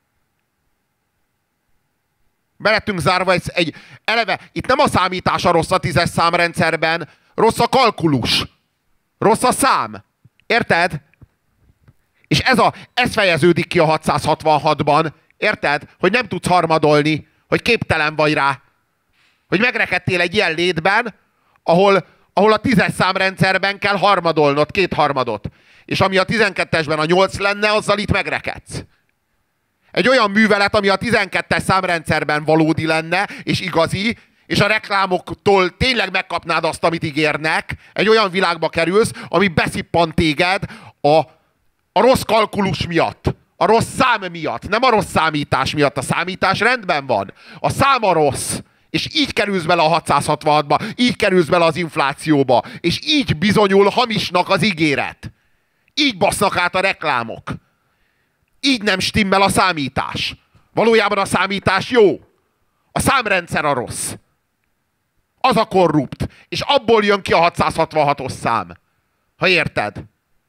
Belettünk zárva eleve, itt nem a számítás a rossz a 10-es számrendszerben, rossz a kalkulus. Rossz a szám. Érted? És ez fejeződik ki a 666-ban. Érted? Hogy nem tudsz harmadolni. Hogy képtelen vagy rá. Hogy megrekedtél egy ilyen létben, ahol a 10-es számrendszerben kell harmadolnod, 2/3. És ami a 12-esben a 8 lenne, azzal itt megrekedsz. Egy olyan művelet, ami a 12-es számrendszerben valódi lenne, és igazi, és a reklámoktól tényleg megkapnád azt, amit ígérnek, egy olyan világba kerülsz, ami beszippant téged a rossz kalkulus miatt, a rossz szám miatt, nem a rossz számítás miatt. A számítás rendben van. A szám a rossz. És így kerülsz bele a 666-ba, így kerülsz bele az inflációba, és így bizonyul hamisnak az ígéret. Így basznak át a reklámok. Így nem stimmel a számítás. Valójában a számítás jó. A számrendszer a rossz. Az a korrupt. És abból jön ki a 666-os szám. Ha érted?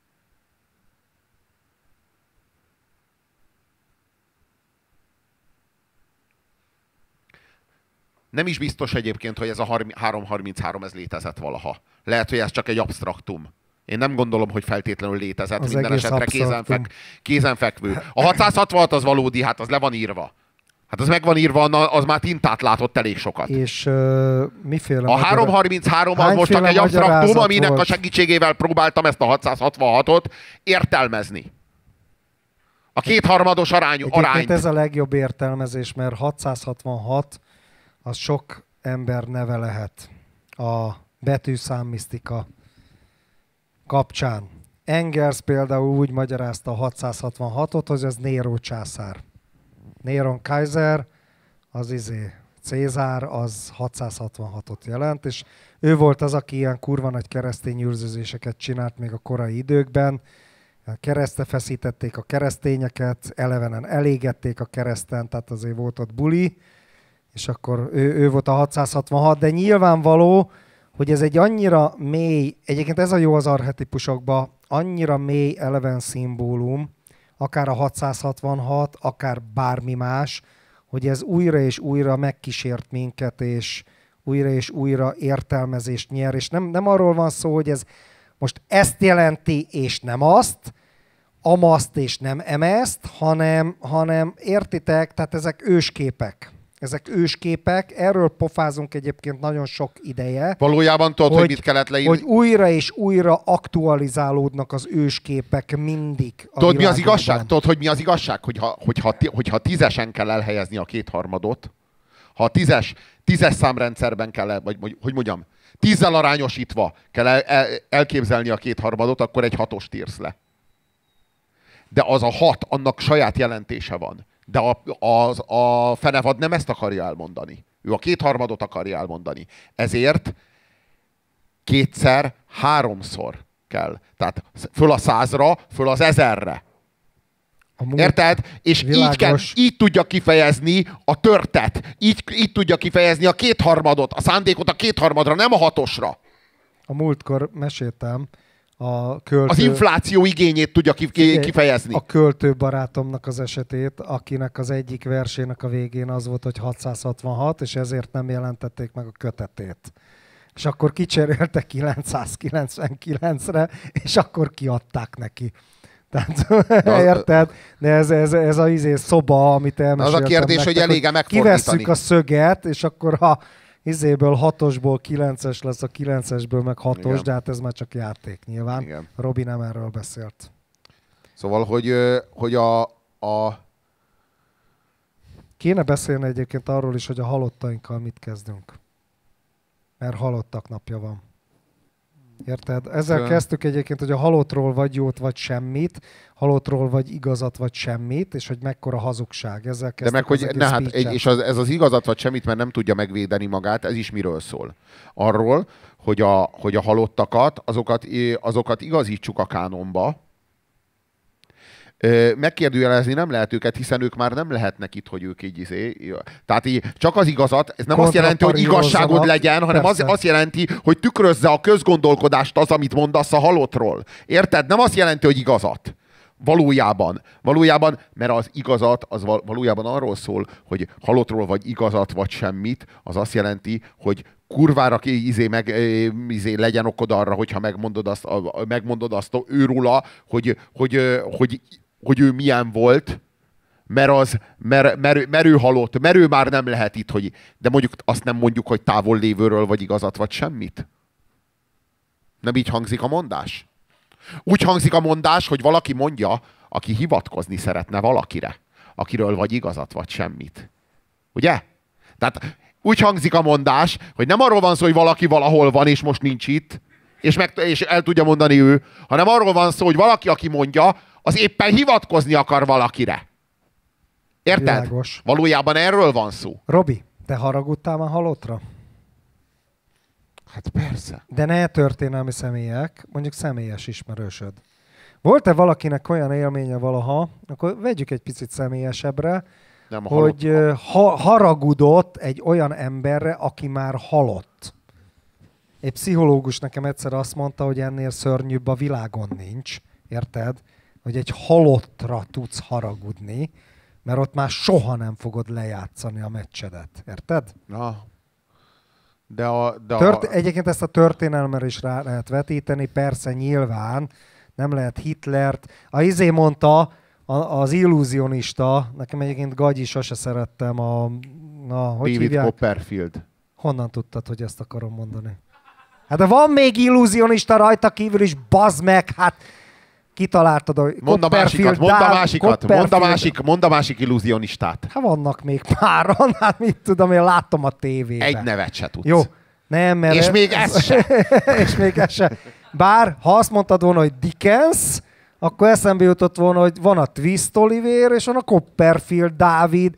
Nem is biztos egyébként, hogy ez a 333 ez létezett valaha. Lehet, hogy ez csak egy absztraktum. Én nem gondolom, hogy feltétlenül létezett. Az minden esetre kézenfekvő. A 666 az valódi, hát az le van írva. Hát az meg van írva, az már tintát látott elég sokat. És miféle... A 333 az most csak egy absztraktum, aminek a segítségével próbáltam ezt a 666-ot értelmezni. A 2/3 arányt. Ez a legjobb értelmezés, mert 666 az sok ember neve lehet a betűszámmisztika kapcsán. Engels például úgy magyarázta a 666-ot, hogy az Nero császár. Néron Kaiser, az Cézár, az 666-ot jelent, és ő volt az, aki ilyen kurva nagy keresztény üldözéseket csinált még a korai időkben. Keresztre feszítették a keresztényeket, elevenen elégették a kereszten, tehát azért volt ott buli, és akkor ő volt a 666, de nyilvánvaló, hogy ez egy annyira mély, egyébként ez a jó az archetipusokban, annyira mély eleven szimbólum, akár a 666, akár bármi más, hogy ez újra és újra megkísért minket, és újra értelmezést nyer, és nem arról van szó, hogy ez most ezt jelenti, és nem azt, amaszt és nem emezt, hanem értitek, tehát ezek ősképek. Ezek ősképek, erről pofázunk egyébként nagyon sok ideje. Valójában tudod, hogy mit kellett leírni? Hogy újra és újra aktualizálódnak az ősképek mindig. Tudod, mi az igazság? Tudod, hogy mi az igazság? Hogyha tízesen kell elhelyezni a kétharmadot, ha a tízes számrendszerben kell, vagy hogy mondjam, 10-zel arányosítva kell elképzelni a kétharmadot, akkor egy 6-ost írsz le. De az a 6, annak saját jelentése van. De a fenevad nem ezt akarja elmondani. Ő a kétharmadot akarja elmondani. Ezért 2-szer, 3-szor kell. Tehát föl a 100-ra, föl az 1000-re. Érted? És így tudja kifejezni a törtet. Így tudja kifejezni a kétharmadot, a szándékot a kétharmadra, nem a 6-osra. A múltkor meséltem, az infláció igényét tudja kifejezni. A költő barátomnak az esetét, akinek az egyik versének a végén az volt, hogy 666, és ezért nem jelentették meg a kötetét. És akkor kicserélte 999-re, és akkor kiadták neki. Tehát, érted? De ez a szoba, amit elmeséltem. Az a kérdés, nektek, hogy elég-e megfordítani. Kivesszük a szöget, és akkor ha 6-osból 9-es lesz, a 9-esből meg 6-os, igen. De hát ez már csak játék nyilván. Igen. Robi nem erről beszélt. Szóval, hogy a... Kéne beszélni egyébként arról is, hogy a halottainkkal mit kezdünk. Mert halottak napja van. Érted? Ezzel kezdtük egyébként, hogy a halottról vagy jót, vagy semmit, halottról vagy igazat, vagy semmit, és hogy mekkora hazugság. Ezzel kezdtük. De meg, hogy és ez az igazat, vagy semmit, mert nem tudja megvédeni magát, ez is miről szól? Arról, hogy a halottakat, azokat igazítsuk a kánonba, megkérdőjelezni nem lehet őket, hiszen ők már nem lehetnek itt, hogy ők így Tehát így csak az igazat, ez nem azt jelenti, hogy igazságod legyen, hanem azt jelenti, hogy tükrözze a közgondolkodást az, amit mondasz a halottról. Érted? Nem azt jelenti, hogy igazat. Valójában, mert az igazat, az valójában arról szól, hogy halottról vagy igazat, vagy semmit, az azt jelenti, hogy kurvára legyen okod arra, hogyha megmondod azt őróla, hogy ő milyen volt, mert ő halott, mert ő már nem lehet itt, de mondjuk azt nem mondjuk, hogy távol lévőről vagy igazat, vagy semmit. Nem így hangzik a mondás? Úgy hangzik a mondás, hogy valaki mondja, aki hivatkozni szeretne valakire, akiről vagy igazat, vagy semmit. Ugye? Tehát úgy hangzik a mondás, hogy nem arról van szó, hogy valaki valahol van, és most nincs itt, és el tudja mondani ő, hanem arról van szó, hogy valaki, aki mondja, az éppen hivatkozni akar valakire. Érted? Világos. Valójában erről van szó. Robi, te haragudtál már halottra? Hát persze. De ne történelmi személyek, mondjuk személyes ismerősöd. Volt-e valakinek olyan élménye valaha, akkor vegyük egy picit személyesebbre, hogy haragudott egy olyan emberre, aki már halott. Egy pszichológus nekem egyszer azt mondta, hogy ennél szörnyűbb a világon nincs. Érted? Hogy egy halottra tudsz haragudni, mert ott már soha nem fogod lejátszani a meccsedet. Érted? Na. Egyébként ezt a történelmre is rá lehet vetíteni, persze nyilván nem lehet Hitlert. Mondta az illúzionista, nekem egyébként Gagyi sose szerettem hogy David hívják? Copperfield. Honnan tudtad, hogy ezt akarom mondani? Hát de van még illúzionista rajta kívül is, bazd meg, hát kitaláltad a Mondd a másik illúzionistát. Hát vannak még páran, hát mit tudom, én láttam a tévében. Egy nevet se tudsz. Jó, nem, mert... És még ez se. És még ez se. Bár, ha azt mondtad volna, hogy Dickens, akkor eszembe jutott volna, hogy van a Twist Oliver, és van a Copperfield Dávid.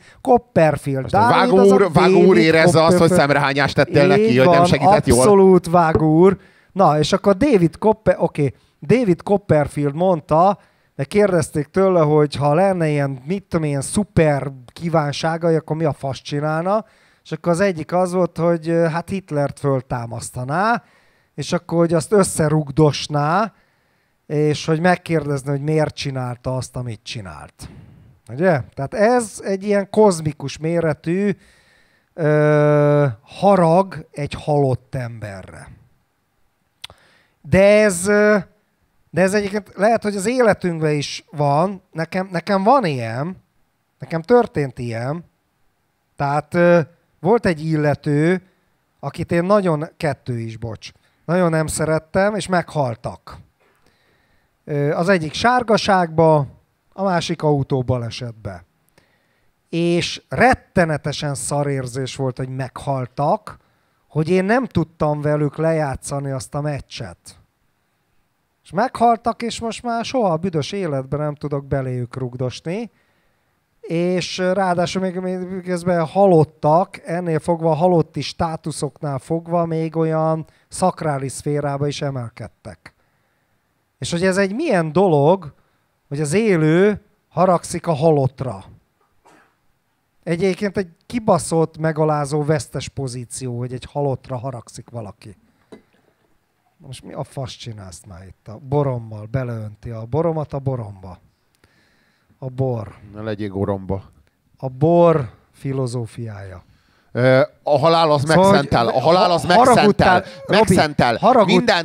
Vágó úr érezze azt, hogy szemrehányást tettél neki, hogy nem segített jól. Abszolút Vágó úr. Na, és akkor David Copperfield mondta, mert kérdezték tőle, hogy ha lenne ilyen szuper kívánságai, akkor mi a fasz csinálna? És akkor az egyik az volt, hogy hát Hitlert föltámasztaná, és akkor hogy azt összerugdosná, és hogy megkérdezni, hogy miért csinálta azt, amit csinált. Ugye? Tehát ez egy ilyen kozmikus méretű harag egy halott emberre. De ez egyébként lehet, hogy az életünkben is van. Nekem van ilyen. Nekem történt ilyen. Tehát volt egy illető, akit én nagyon nem szerettem, és meghaltak. Az egyik sárgaságba, a másik autóbalesetbe. És rettenetesen szarérzés volt, hogy meghaltak, hogy én nem tudtam velük lejátszani azt a meccset. És meghaltak, és most már soha a büdös életben nem tudok beléjük rugdosni. És ráadásul még közben halottak, ennél fogva a halotti státuszoknál fogva még olyan szakrális szférába is emelkedtek. És hogy ez egy milyen dolog, hogy az élő haragszik a halottra. Egyébként egy kibaszott, megalázó, vesztes pozíció, hogy egy halottra haragszik valaki. Most mi a fasz csinálsz már itt? A borommal beleönti a boromat a boromba. A bor. Ne legyél goromba. A bor filozófiája. A halál az megszentel. A halál az megszentel. Megszentel. Mindent.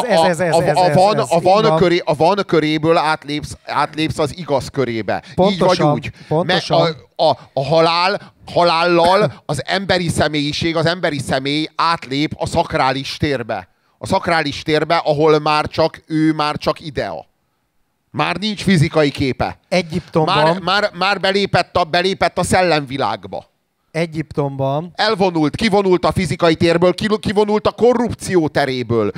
A van köréből átlépsz az igaz körébe. Pontosan, így vagy úgy. Pontosan. A halállal az emberi személy átlép a szakrális térbe. A szakrális térbe, ahol már csak idea. Már nincs fizikai képe. Egyiptomban. Már belépett a szellemvilágba. Egyiptomban. Kivonult a fizikai térből, kivonult a korrupció teréből.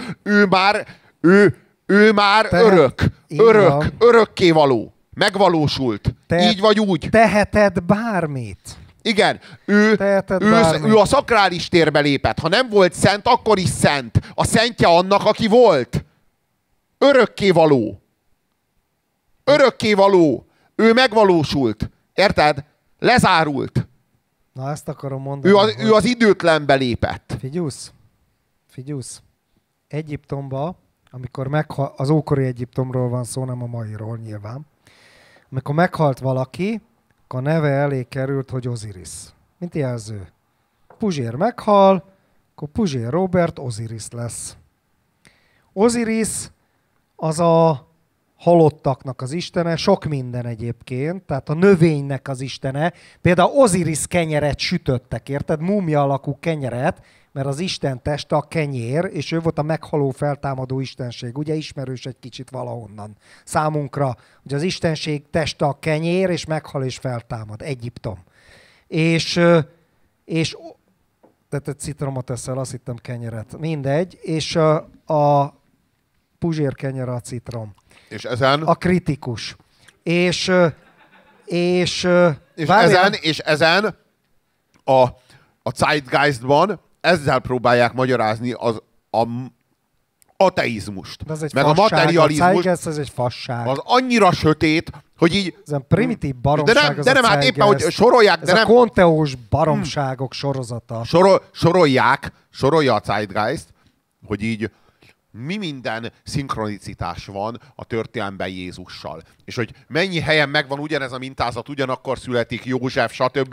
Ő már örökké való. Megvalósult. Így vagy úgy. Teheted bármit. Igen, ő a szakrális térbe lépett. Ha nem volt szent, akkor is szent. A szentje annak, aki volt. Örökké való. Örökké való. Ő megvalósult. Érted? Lezárult. Na, ezt akarom mondani. Ő az időtlenbe lépett. Figyelsz. Egyiptomba, amikor az ókori Egyiptomról van szó, nem a mairól nyilván. Amikor meghalt valaki, akkor a neve elé került, hogy Osiris. Mint jelző. Puzsér meghal, akkor Puzsér Robert Osiris lesz. Osiris az a halottaknak az istene, sok minden egyébként, tehát a növénynek az istene. Például Osiris kenyeret sütöttek, érted? Múmia alakú kenyeret, mert az Isten teste a kenyér, és ő volt a meghaló feltámadó istenség. Ugye ismerős egy kicsit valahonnan számunkra, hogy az istenség teste a kenyér, és meghal és feltámad. Egyiptom. És tehát egy citromot eszel, azt hittem kenyeret. Mindegy. És a puzsér kenyere a citrom. És ezen? A kritikus. És ezen a Zeitgeistban ezzel próbálják magyarázni az ateizmust. Meg fasság, a materializmust. Ez egy fasság. Az annyira sötét, hogy így... Ez a primitív baromság de nem, hát éppen, hogy sorolják, ez a konteós baromságok sorozata. Sorolja a Zeitgeist, hogy így mi minden szinkronicitás van a történelemben Jézussal. És hogy mennyi helyen megvan ugyanez a mintázat, ugyanakkor születik József, stb.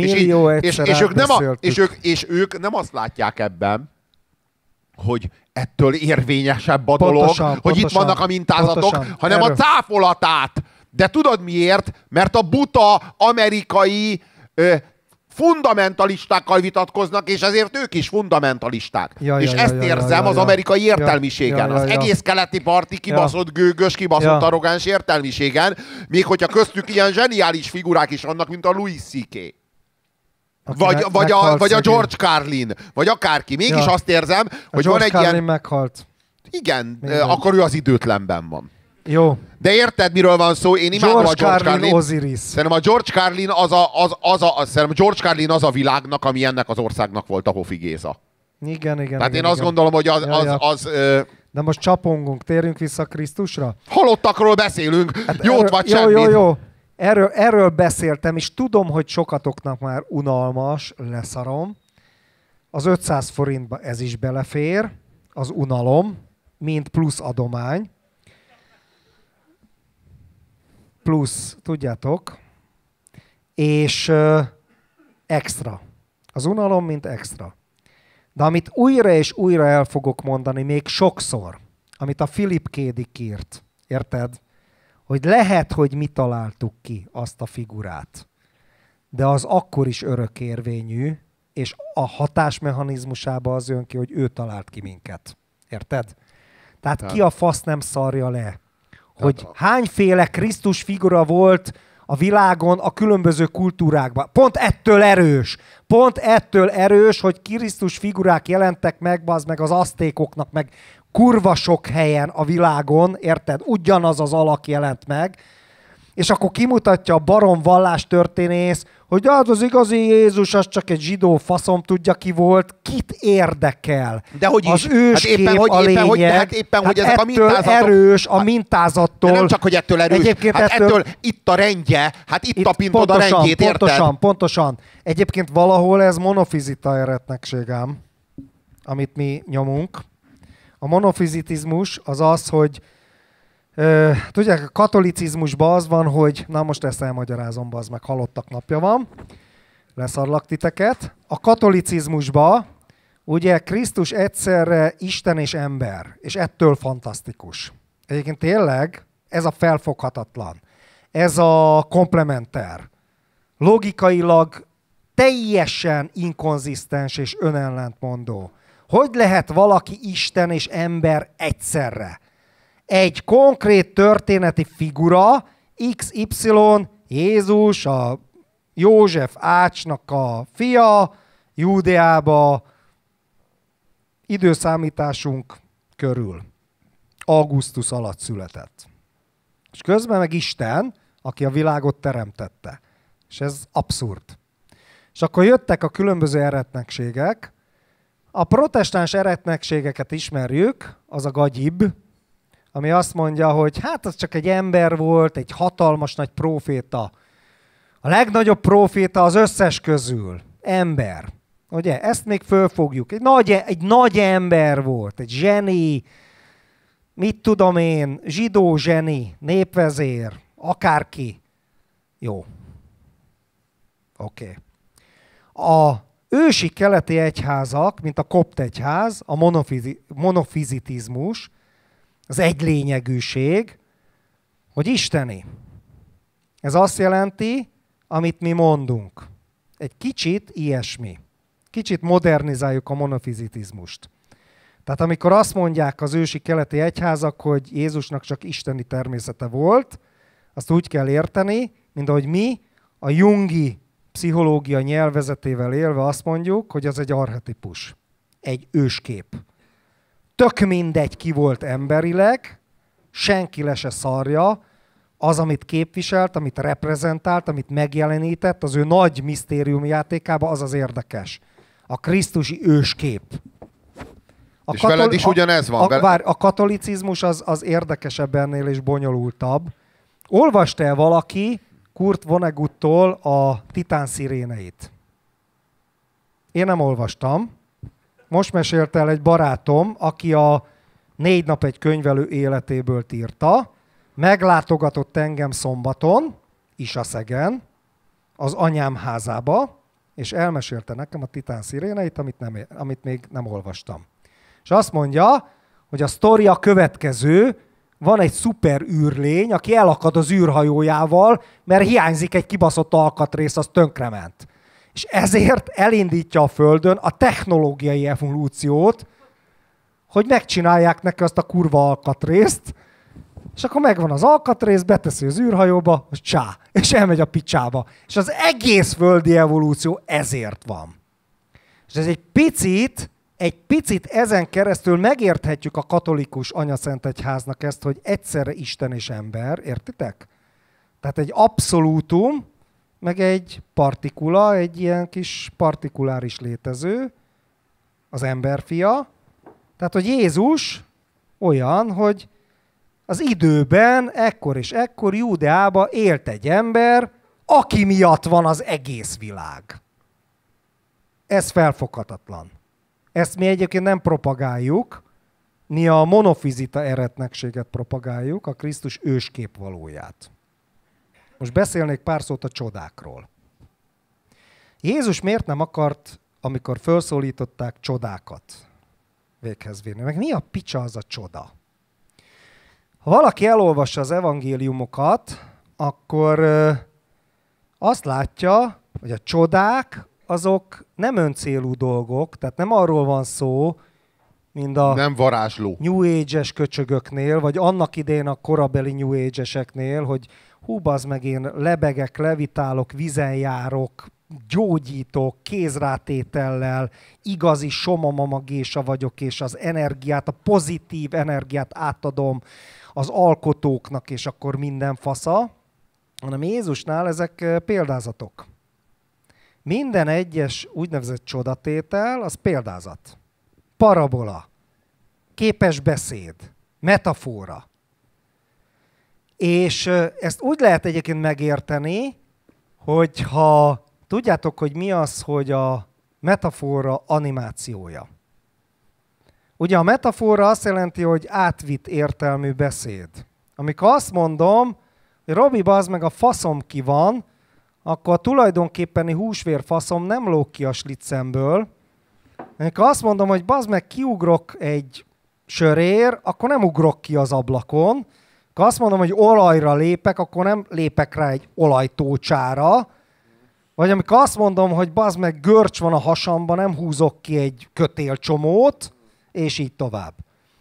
És ők nem azt látják ebben, hogy ettől érvényesebb a dolog, hogy itt vannak a mintázatok, hanem a cáfolatát. De tudod miért? Mert a buta amerikai fundamentalistákkal vitatkoznak, és ezért ők is fundamentalisták. Ezt érzem az amerikai értelmiségen. Az egész keleti parti kibaszott gőgös, kibaszott arrogáns értelmiségen, még hogyha köztük ilyen zseniális figurák is vannak, mint a Louis C.K. Vagy a George Carlin, vagy akárki. Mégis azt érzem, hogy van egy ilyen... meghalt. Igen, akkor ő az időtlenben van. Jó. De érted, miről van szó? Én imádom a George Carlin. Osiris. Szerintem a George Carlin az a világnak, ami ennek az országnak volt a Hofi Géza. Igen. Tehát én azt gondolom, hogy az De most csapongunk, térjünk vissza Krisztusra. Halottakról beszélünk, hát jót vagy semmit. Jó. Erről beszéltem, és tudom, hogy sokatoknak már unalmas, leszarom. Az 500 forintba ez is belefér, az unalom, mint plusz adomány. Plusz, tudjátok, és extra. Az unalom, mint extra. De amit újra és újra el fogok mondani, még sokszor, amit a Philip K. Dick írt. Érted? Hogy lehet, hogy mi találtuk ki azt a figurát, de az akkor is örökérvényű, és a hatásmechanizmusába az jön ki, hogy ő talált ki minket. Érted? Tehát ki a fasz nem szarja le, hogy hányféle Krisztus figura volt a világon, a különböző kultúrákban. Pont ettől erős, hogy Krisztus figurák jelentek meg, bazd meg az aztékoknak, meg kurva sok helyen a világon, érted? Ugyanaz az alak jelent meg, és akkor kimutatja a barom vallástörténész, hogy az igazi Jézus, az csak egy zsidó faszom tudja ki volt, kit érdekel. De hogy az őskép a lényeg, hogy ezek a mintázatok... erős a mintázattól. De nem csak, hogy ettől erős, egyébként ettől itt a rendje, itt tapintod a rendjét, érted? Pontosan. Egyébként valahol ez monofizita eretnekség, amit mi nyomunk. A monofizitizmus az az, hogy tudják, a katolicizmusban az van, hogy na most ezt elmagyarázom, bazd meg, halottak napja van, leszarlak titeket. A katolicizmusban ugye Krisztus egyszerre Isten és ember, és ettől fantasztikus. Egyébként tényleg ez a felfoghatatlan, ez a komplementer, logikailag teljesen inkonzisztens és önellentmondó. Hogy lehet valaki Isten és ember egyszerre? Egy konkrét történeti figura, XY, Jézus, a József Ácsnak a fia, Júdeába, időszámításunk körül, augusztus alatt született. És közben meg Isten, aki a világot teremtette. És ez abszurd. És akkor jöttek a különböző eretnekségek. A protestáns eretnekségeket ismerjük, az a gagyib, ami azt mondja, hogy hát az csak egy ember volt, egy hatalmas nagy próféta. A legnagyobb próféta az összes közül. Ember. Ugye? Ezt még fölfogjuk. Egy nagy ember volt, egy zseni, mit tudom én, zsidó zseni, népvezér, akárki. Jó. Oké. A ősi keleti egyházak, mint a kopt egyház, a monofizitizmus, az egylényegűség, hogy isteni. Ez azt jelenti, amit mi mondunk. Egy kicsit ilyesmi. Kicsit modernizáljuk a monofizitizmust. Tehát amikor azt mondják az ősi keleti egyházak, hogy Jézusnak csak isteni természete volt, azt úgy kell érteni, mint ahogy mi a jungi pszichológia nyelvezetével élve azt mondjuk, hogy az egy archetipus, egy őskép. Tök mindegy, ki volt emberileg, senki le se szarja, az, amit képviselt, amit reprezentált, amit megjelenített, az ő nagy misztériumjátékában, az az érdekes. A krisztusi őskép. És veled is ugyanez van. A katolicizmus az érdekesebb ennél és bonyolultabb. Olvasta-e valaki Kurt Voneguttól a Titán sziréneit? Én nem olvastam. Most mesélte el egy barátom, aki a 4 nap egy könyvelő életéből írta, meglátogatott engem szombaton, Isaszegen, az anyám házába, és elmesélte nekem a Titán sziréneit, amit még nem olvastam. És azt mondja, hogy a sztori a következő, van egy szuper űrlény, aki elakad az űrhajójával, mert hiányzik egy kibaszott alkatrész, az tönkrement. És ezért elindítja a Földön a technológiai evolúciót, hogy megcsinálják neki azt a kurva alkatrészt, és akkor megvan az alkatrész, beteszi az űrhajóba, és csá, és elmegy a picsába. És az egész földi evolúció ezért van. És ez egy picit ezen keresztül megérthetjük a katolikus anyaszentegyháznak ezt, hogy egyszerre Isten és ember, értitek? Tehát egy abszolútum, meg egy partikula, egy ilyen kis partikuláris létező, az emberfia. Tehát, hogy Jézus olyan, hogy az időben, ekkor és ekkor Júdeában élt egy ember, aki miatt van az egész világ. Ez felfoghatatlan. Ezt mi egyébként nem propagáljuk, mi a monofizita eretnekséget propagáljuk, a Krisztus őskép valóját. Most beszélnék pár szót a csodákról. Jézus miért nem akart, amikor felszólították, csodákat véghez vinni? Meg mi a picsa az a csoda? Ha valaki elolvassa az evangéliumokat, akkor azt látja, hogy a csodák azok nem öncélú dolgok, tehát nem arról van szó, mint a nem varázsló. New Age-es köcsögöknél, vagy annak idején a korabeli New Age-eseknél, hogy hú, bazd meg, én lebegek, levitálok, vizen járok, gyógyítok, kézrátétellel, igazi somamamagésa vagyok, és az energiát, a pozitív energiát átadom az alkotóknak, és akkor minden fasza, hanem Jézusnál ezek példázatok. Minden egyes úgynevezett csodatétel, az példázat. Parabola, képes beszéd, metafora. És ezt úgy lehet egyébként megérteni, hogyha tudjátok, hogy mi az, hogy a metafora animációja. Ugye a metafora azt jelenti, hogy átvitt értelmű beszéd. Amikor azt mondom, hogy Robi, bazd meg, a faszom ki van, akkor a tulajdonképpeni húsvér faszom nem lóg ki a slitzemből. Amikor azt mondom, hogy bazd meg, kiugrok egy sörér, akkor nem ugrok ki az ablakon. Ha azt mondom, hogy olajra lépek, akkor nem lépek rá egy olajtócsára. Vagy amikor azt mondom, hogy bazd meg, görcs van a hasamban, nem húzok ki egy kötélcsomót, és így tovább.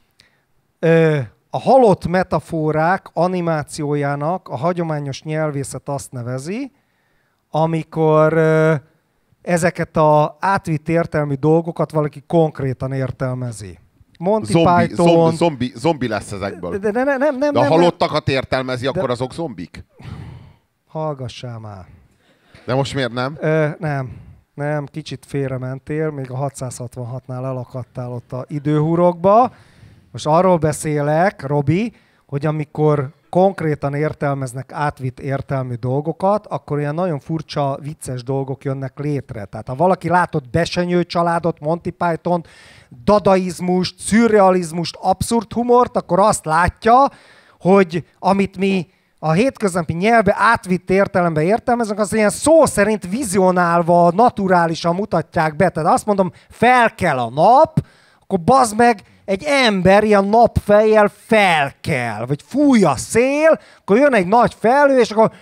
A halott metaforák animációjának a hagyományos nyelvészet azt nevezi, amikor ezeket az átvitt értelmű dolgokat valaki konkrétan értelmezi. Monty Python... Zombi lesz ezekből. De a halottakat értelmezi, akkor azok zombik? Hallgassál már. De most miért nem? Nem, kicsit félrementél, még a 666-nál elakadtál ott a időhurokba. Most arról beszélek, Robi, hogy amikor konkrétan értelmeznek átvitt értelmű dolgokat, akkor ilyen nagyon furcsa, vicces dolgok jönnek létre. Tehát ha valaki látott Besenyő családot, Monty Python, dadaizmust, szürrealizmust, abszurd humort, akkor azt látja, hogy amit mi a hétköznapi nyelvbe átvitt értelembe értelmeznek, az ilyen szó szerint vizionálva, naturálisan mutatják be. Tehát azt mondom, fel a nap, akkor bazd meg, egy ember ilyen napfejjel felkel, vagy fúj a szél, akkor jön egy nagy felhő, és akkor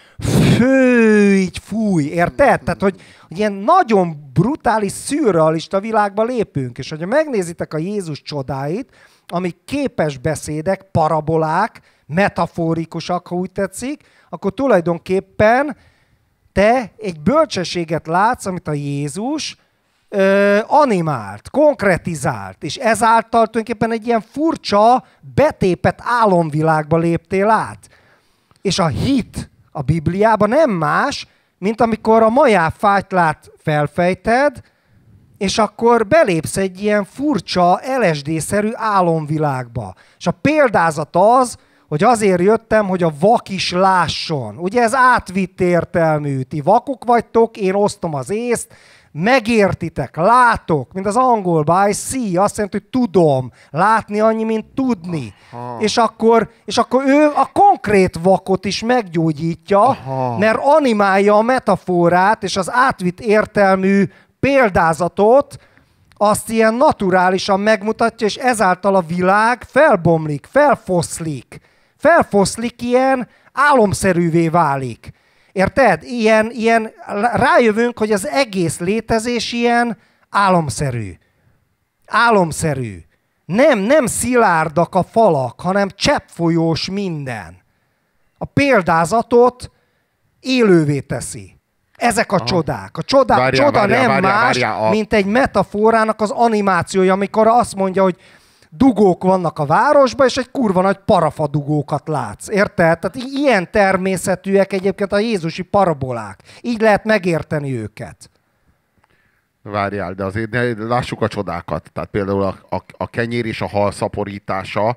így fúj, érted? Tehát, hogy ilyen nagyon brutális, szürrealista világba lépünk, és hogyha megnézitek a Jézus csodáit, amik képes beszédek, parabolák, metaforikusak, ha úgy tetszik, akkor tulajdonképpen te egy bölcsességet látsz, amit a Jézus animált, konkretizált, és ezáltal tulajdonképpen egy ilyen furcsa, betépett álomvilágba léptél át. És a hit a Bibliában nem más, mint amikor a majáfájtlát felfejted, és akkor belépsz egy ilyen furcsa, LSD-szerű álomvilágba. És a példázat az, hogy azért jöttem, hogy a vak is lásson. Ugye ez átvitt értelmű. Ti vakok vagytok, én osztom az észt, megértitek, látok, mint az angolban, I see, azt jelenti, hogy tudom, látni annyi, mint tudni. És akkor ő a konkrét vakot is meggyógyítja, mert animálja a metaforát és az átvitt értelmű példázatot, azt ilyen naturálisan megmutatja, és ezáltal a világ felbomlik, felfoszlik, ilyen álomszerűvé válik. Érted? Ilyen rájövünk, hogy az egész létezés ilyen álomszerű. Álomszerű. Nem szilárdak a falak, hanem cseppfolyós minden. A példázatot élővé teszi. Ezek a csodák. A csoda nem más, mint egy metaforának az animációja, amikor azt mondja, hogy dugók vannak a városban, és egy kurva nagy parafadugókat látsz. Érted? Tehát ilyen természetűek egyébként a jézusi parabolák. Így lehet megérteni őket. Várjál, de azért lássuk a csodákat. Tehát például a kenyér és a hal szaporítása,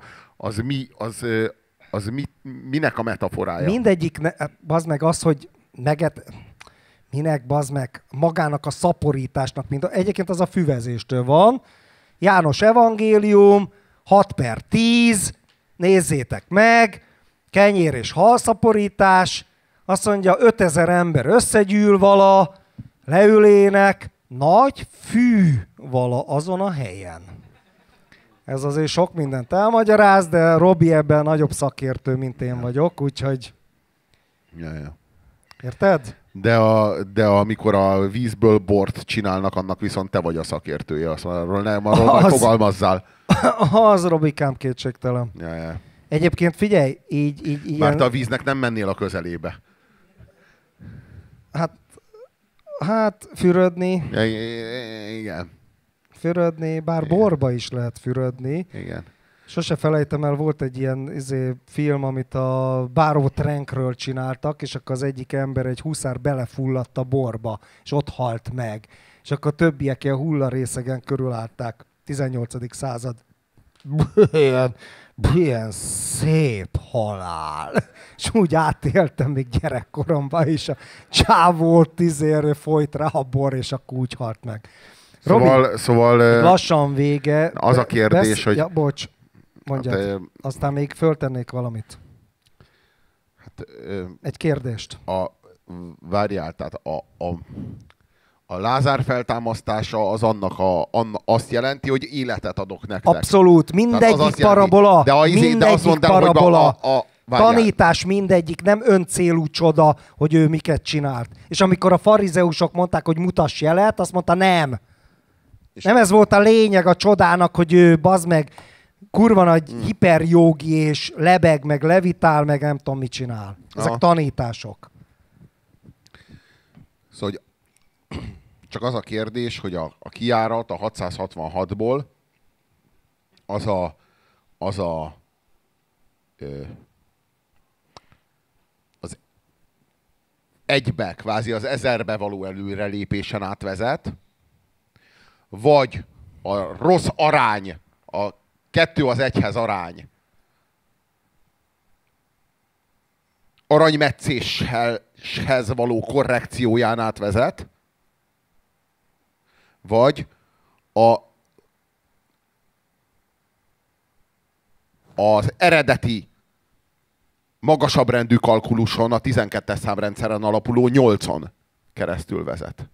minek a metaforája? Mindegyik, bazd meg az, hogy minek, bazd meg, magának a szaporításnak, egyébként az a füvezéstől van. János evangélium, 6/10, nézzétek meg, kenyér és halszaporítás, azt mondja, 5000 ember összegyűl vala, leülének, nagy fű vala azon a helyen. Ez azért sok mindent elmagyaráz, de Robi ebben nagyobb szakértő, mint én vagyok, úgyhogy... Ja. Érted? De amikor a vízből bort csinálnak, annak viszont te vagy a szakértője. Arról majd fogalmazzál. Az, Robikám, kétségtelen. Ja. Egyébként figyelj, így Már te a víznek nem mennél a közelébe. Hát fürödni. Igen. Fürödni, bár borba is lehet fürödni. Igen. Sose felejtem el, volt egy ilyen film, amit a Báró Trenkről csináltak, és akkor az egyik ember, egy huszár belefulladt a borba, és ott halt meg. És akkor a többiek ilyen hullarészegen körülállták. 18. század. Ilyen szép halál. És úgy átéltem még gyerekkoromban, és a csávó folyt rá a bor, és akkor úgy halt meg. Szóval lassan vége. Az a kérdés, hogy... Ja, bocs, mondjad. Hát, aztán még föltennék valamit. Egy kérdést. Várjál, tehát a Lázár feltámasztása az azt jelenti, hogy életet adok nektek. Abszolút, mindegyik parabola, tanítás mindegyik, nem öncélú csoda, hogy ő miket csinált. És amikor a farizeusok mondták, hogy mutass jelet, azt mondta nem. Nem ez volt a lényeg a csodának, hogy ő bazd meg kurva nagy hiperjogi és lebeg, meg levitál, meg nem tudom mit csinál. Ezek tanítások. Szóval csak az a kérdés, hogy a kijárat a 666-ból az egybe, kvázi az 1000-be való előrelépésen átvezet, vagy a rossz arány, a 2:1 arány aranymetszéshez való korrekcióján átvezet, vagy az eredeti magasabb rendű kalkuluson, a 12-es számrendszeren alapuló 8-on keresztül vezet.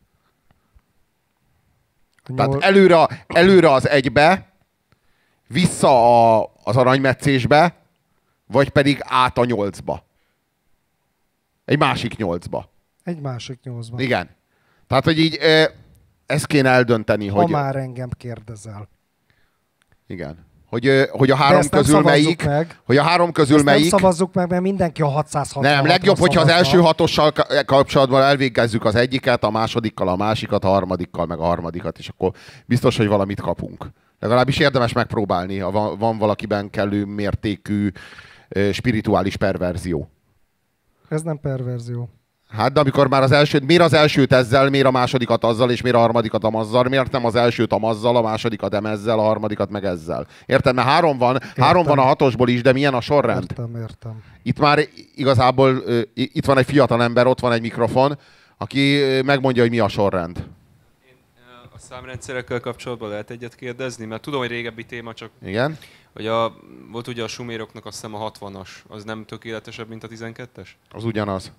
Tehát előre az 1-be, vissza az aranymetszésbe, vagy pedig át a 8-ba. Egy másik 8-ba. Egy másik 8-ba. Igen. Tehát, hogy így ezt kéne eldönteni, ha hogy... már engem kérdezel. Igen. Hogy a három közül melyik... Hogy a három közül melyik... nem szavazzuk meg, mert mindenki a 660. Nem, legjobb, hogyha az első hatossal kapcsolatban elvégezzük az egyiket, a másodikkal a másikat, a harmadikkal meg a harmadikat, és akkor biztos, hogy valamit kapunk. Legalábbis érdemes megpróbálni, ha van valakiben kellő mértékű spirituális perverzió. Ez nem perverzió. Hát, de amikor már miért az elsőt ezzel, miért a másodikat azzal, és miért a harmadikat amazzal, miért nem az elsőt amazzal, a másodikat emezzel, a harmadikat meg ezzel. Érted? Mert három van a hatosból is, de milyen a sorrend? Értem. Itt már igazából, itt van egy fiatal ember, ott van egy mikrofon, aki megmondja, hogy mi a sorrend. A számrendszerekkel kapcsolatban lehet egyet kérdezni, mert tudom, hogy régebbi téma, csak... Igen? Hogy volt ugye a suméroknak azt hiszem a 60-as, az nem tökéletesebb, mint a 12-es? Az ugyanaz.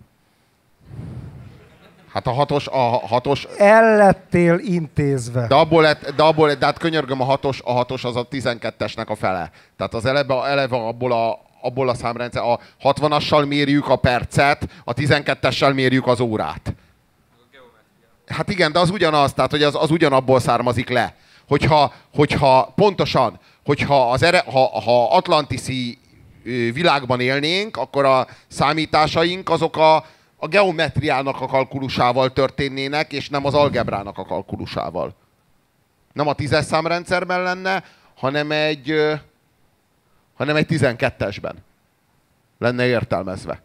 Hát a hatos... El lettél intézve. De hát könyörgöm, a hatos az a 12-esnek a fele. Tehát az eleve abból a számrendszer. A 60-assal mérjük a percet, a 12-essel mérjük az órát. Hát igen, de az ugyanaz, tehát hogy az ugyanabból származik le. Hogyha pontosan, ha atlantiszi világban élnénk, akkor a számításaink azok a geometriának a kalkulusával történnének, és nem az algebrának a kalkulusával. Nem a 10-es számrendszerben lenne, hanem egy 12-esben lenne értelmezve.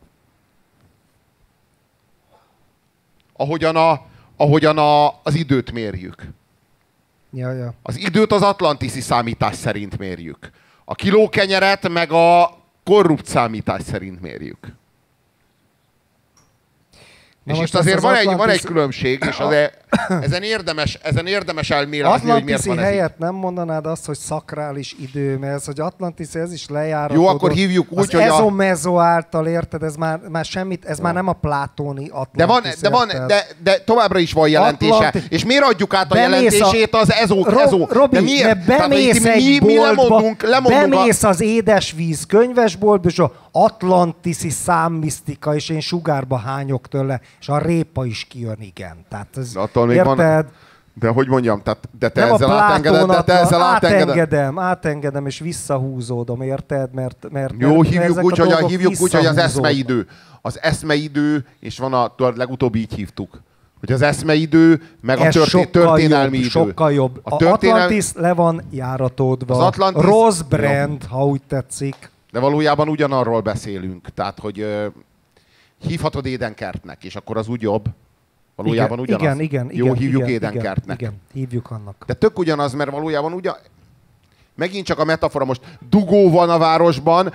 Ahogyan az időt mérjük. Ja. Az időt az atlantiszi számítás szerint mérjük. A kilókenyeret meg a korrupt számítás szerint mérjük. És itt azért van egy különbség, és Ezen érdemes elmélázni, hogy miért van ez helyett nem mondanád azt, hogy szakrális idő, mert ez, hogy Atlantis, ez is lejáratódott. Jó, akkor hívjuk úgy, az hogy ezomezo által, érted? Ez már semmit, ez már nem a plátóni Atlantis. De továbbra is van jelentése. És miért adjuk át a jelentését az ezó? Robi, de miért? Mert bemész egy boltba, bemész az édesvíz könyvesboltba, és a atlantiszi számmisztika, és én sugárba hányok tőle, és a répa is kijön, igen. Tehát ez, érted? De hogy mondjam, de te nem ezzel átengeded? Átengedem, és visszahúzódom, érted? Mert jó, hívjuk úgy, hogy az eszmeidő. Az eszmeidő, és van a legutóbb így hívtuk. Hogy az eszmeidő, meg a történelmi idő. Sokkal jobb. Atlantis le van járatódva. Rossz brand, ha úgy tetszik. De valójában ugyanarról beszélünk. Tehát, hogy hívhatod Édenkertnek, és akkor az úgy jobb. Valójában ugyanaz. Igen. Jó, hívjuk Édenkertnek. Igen, hívjuk annak. De tök ugyanaz, mert valójában megint csak a metafora, most dugó van a városban,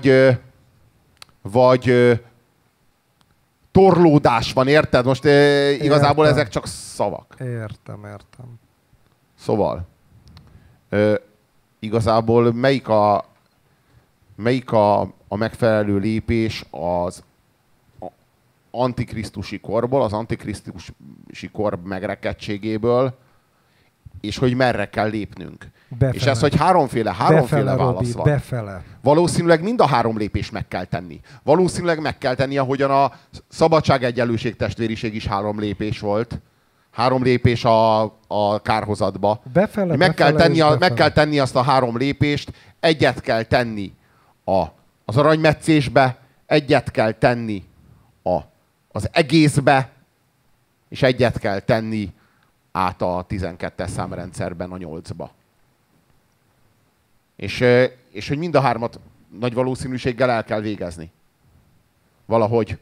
vagy torlódás van, érted? Most igazából értem. ezek csak szavak. Értem. Szóval, igazából melyik a megfelelő lépés az antikrisztusi korból, az antikrisztusi kor megrekedtségéből, és hogy merre kell lépnünk. Befele. És ez, hogy háromféle válasz Robi, van. Befele. Valószínűleg mind a három lépést meg kell tenni. Valószínűleg meg kell tenni, ahogyan a szabadság, egyenlőség, testvériség is 3 lépés volt. 3 lépés a kárhozatba. Meg kell tenni azt a 3 lépést, egyet kell tenni az aranymetszésbe, egyet kell tenni az egészbe, és egyet kell tenni át a 12-es számrendszerben a 8-ba. És hogy mind a 3 nagy valószínűséggel el kell végezni. Valahogy.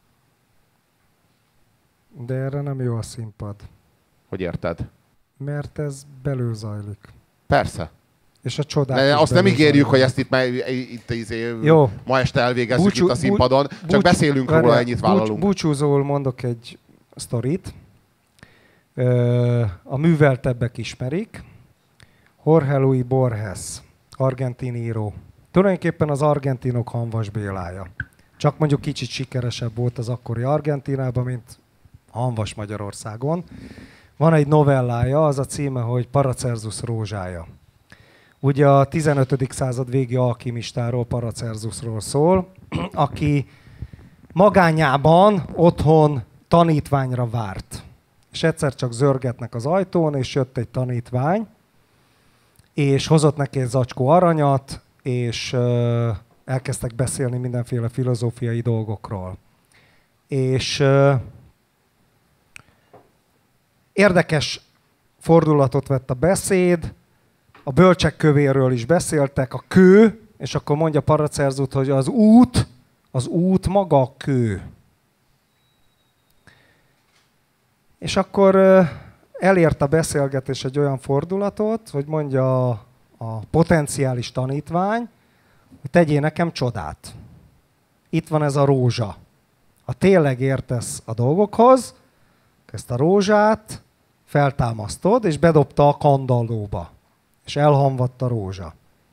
De erre nem jó a színpad. Hogy érted? Mert ez belül zajlik. Persze. És a csodák azt nem ígérjük, hogy ezt ma este elvégezzük itt a színpadon, csak beszélünk róla, ennyit vállalunk. Búcsúzóul mondok egy sztorit. A műveltebbek ismerik. Jorge Luis Borges, argentin író. Tulajdonképpen az argentinok Hanvas Bélája. Csak mondjuk kicsit sikeresebb volt az akkori Argentinában, mint Hanvas Magyarországon. Van egy novellája, az a címe, hogy Paracelsus rózsája. Ugye a 15. század végi alkimistáról, Paracelsusról szól, aki magányában otthon tanítványra várt. És egyszer csak zörgetnek az ajtón, és jött egy tanítvány, és hozott neki egy zacskó aranyat, és elkezdtek beszélni mindenféle filozófiai dolgokról. És érdekes fordulatot vett a beszéd, a bölcsek kövéről is beszéltek, a kő, és akkor mondja Paracelsus, hogy az út maga a kő. És akkor elért a beszélgetés egy olyan fordulatot, hogy mondja a potenciális tanítvány, hogy tegyél nekem csodát. Itt van ez a rózsa. Ha tényleg értesz a dolgokhoz, ezt a rózsát feltámasztod, és bedobta a kandallóba. És elhamvadt a rózsa.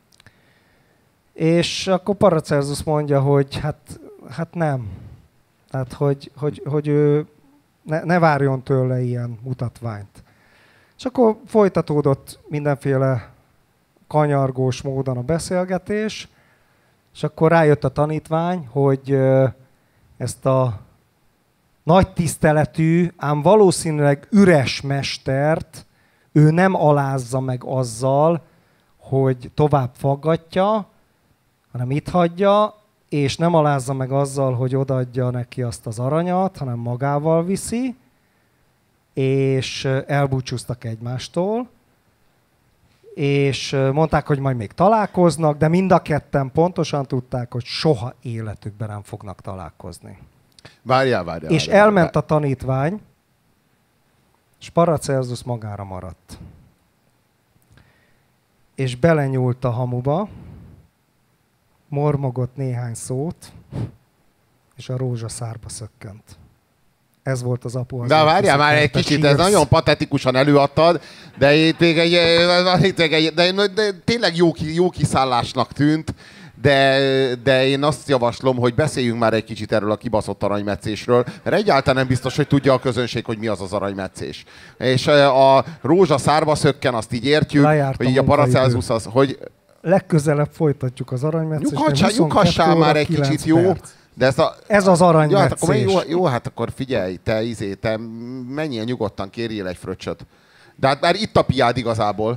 És akkor Paracelsus mondja, hogy hát nem. Tehát, hogy ő ne várjon tőle ilyen mutatványt. És akkor folytatódott mindenféle kanyargós módon a beszélgetés, és akkor rájött a tanítvány, hogy ezt a nagy tiszteletű, ám valószínűleg üres mestert ő nem alázza meg azzal, hogy tovább faggatja, hanem itt hagyja, és nem alázza meg azzal, hogy odaadja neki azt az aranyat, hanem magával viszi, és elbúcsúztak egymástól, és mondták, hogy majd még találkoznak, de mind a ketten pontosan tudták, hogy soha életükben nem fognak találkozni. Várjál. És elment a tanítvány, és Paracelsus magára maradt. És belenyúlt a hamuba, mormogott néhány szót, és a rózsa szárba szökkent. Ez volt az apu. De várjál már egy kicsit, ez nagyon patetikusan előadtad, de itt még de tényleg jó kiszállásnak tűnt, de én azt javaslom, hogy beszéljünk már egy kicsit erről a kibaszott aranymetszésről, mert egyáltalán nem biztos, hogy tudja a közönség, hogy mi az az aranymetszés. És a rózsa szárba szökken, azt így értjük, hogy így a Paracelsus az, hogy... Legközelebb folytatjuk az aranymetszést. Nyughassál már egy kicsit, jó? De ez az aranymetszés. Jó, hát akkor figyelj, te menjél nyugodtan, kérjél egy fröccsöt. De hát már itt a piád igazából.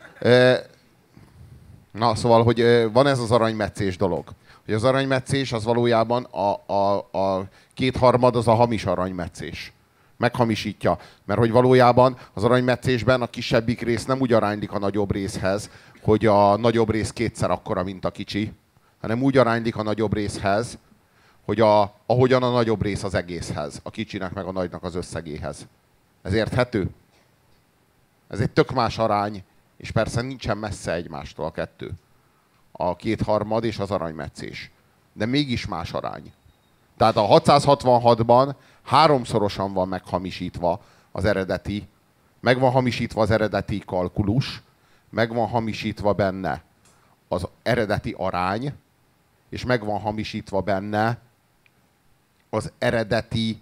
Na, szóval, hogy van ez az aranymetszés dolog. Hogy az aranymetszés az valójában a kétharmad az a hamis aranymetszés. Meghamisítja. Mert hogy valójában az aranymetszésben a kisebbik rész nem úgy aránylik a nagyobb részhez, hogy a nagyobb rész kétszer akkora, mint a kicsi, hanem úgy aránylik a nagyobb részhez, hogy ahogyan a nagyobb rész az egészhez, a kicsinek meg a nagynak az összegéhez. Ez érthető? Ez egy tök más arány, és persze nincsen messze egymástól a kettő. A kétharmad és az aranymetszés. De mégis más arány. Tehát a 666-ban háromszorosan van meghamisítva az eredeti, meg van hamisítva az eredeti kalkulus, meg van hamisítva benne az eredeti arány, és meg van hamisítva benne az eredeti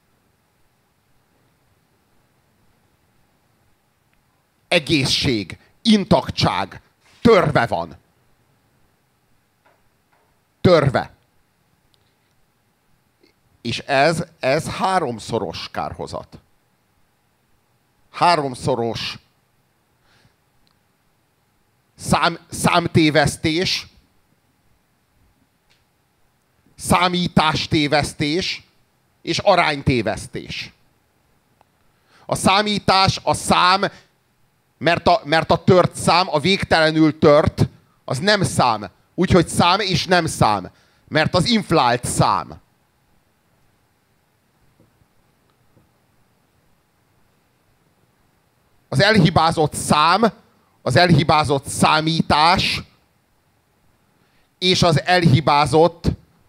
egészség, intaktság, törve van. Törve. És ez háromszoros kárhozat. Háromszoros számtévesztés, számítástévesztés és aránytévesztés. A számítás, a szám, mert a tört szám, a végtelenül tört, az nem szám. Úgyhogy szám és nem szám. Mert az inflált szám. Az elhibázott szám, az elhibázott számítás és az elhibázott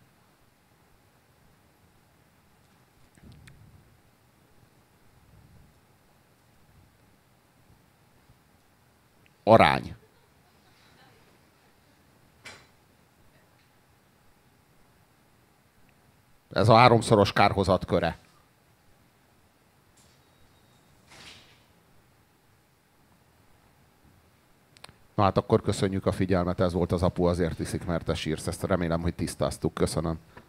arány. Ez a háromszoros kárhozat köre. Na hát akkor köszönjük a figyelmet, ez volt az Apu azért iszik, mert te sírsz. Ezt remélem, hogy tisztáztuk. Köszönöm.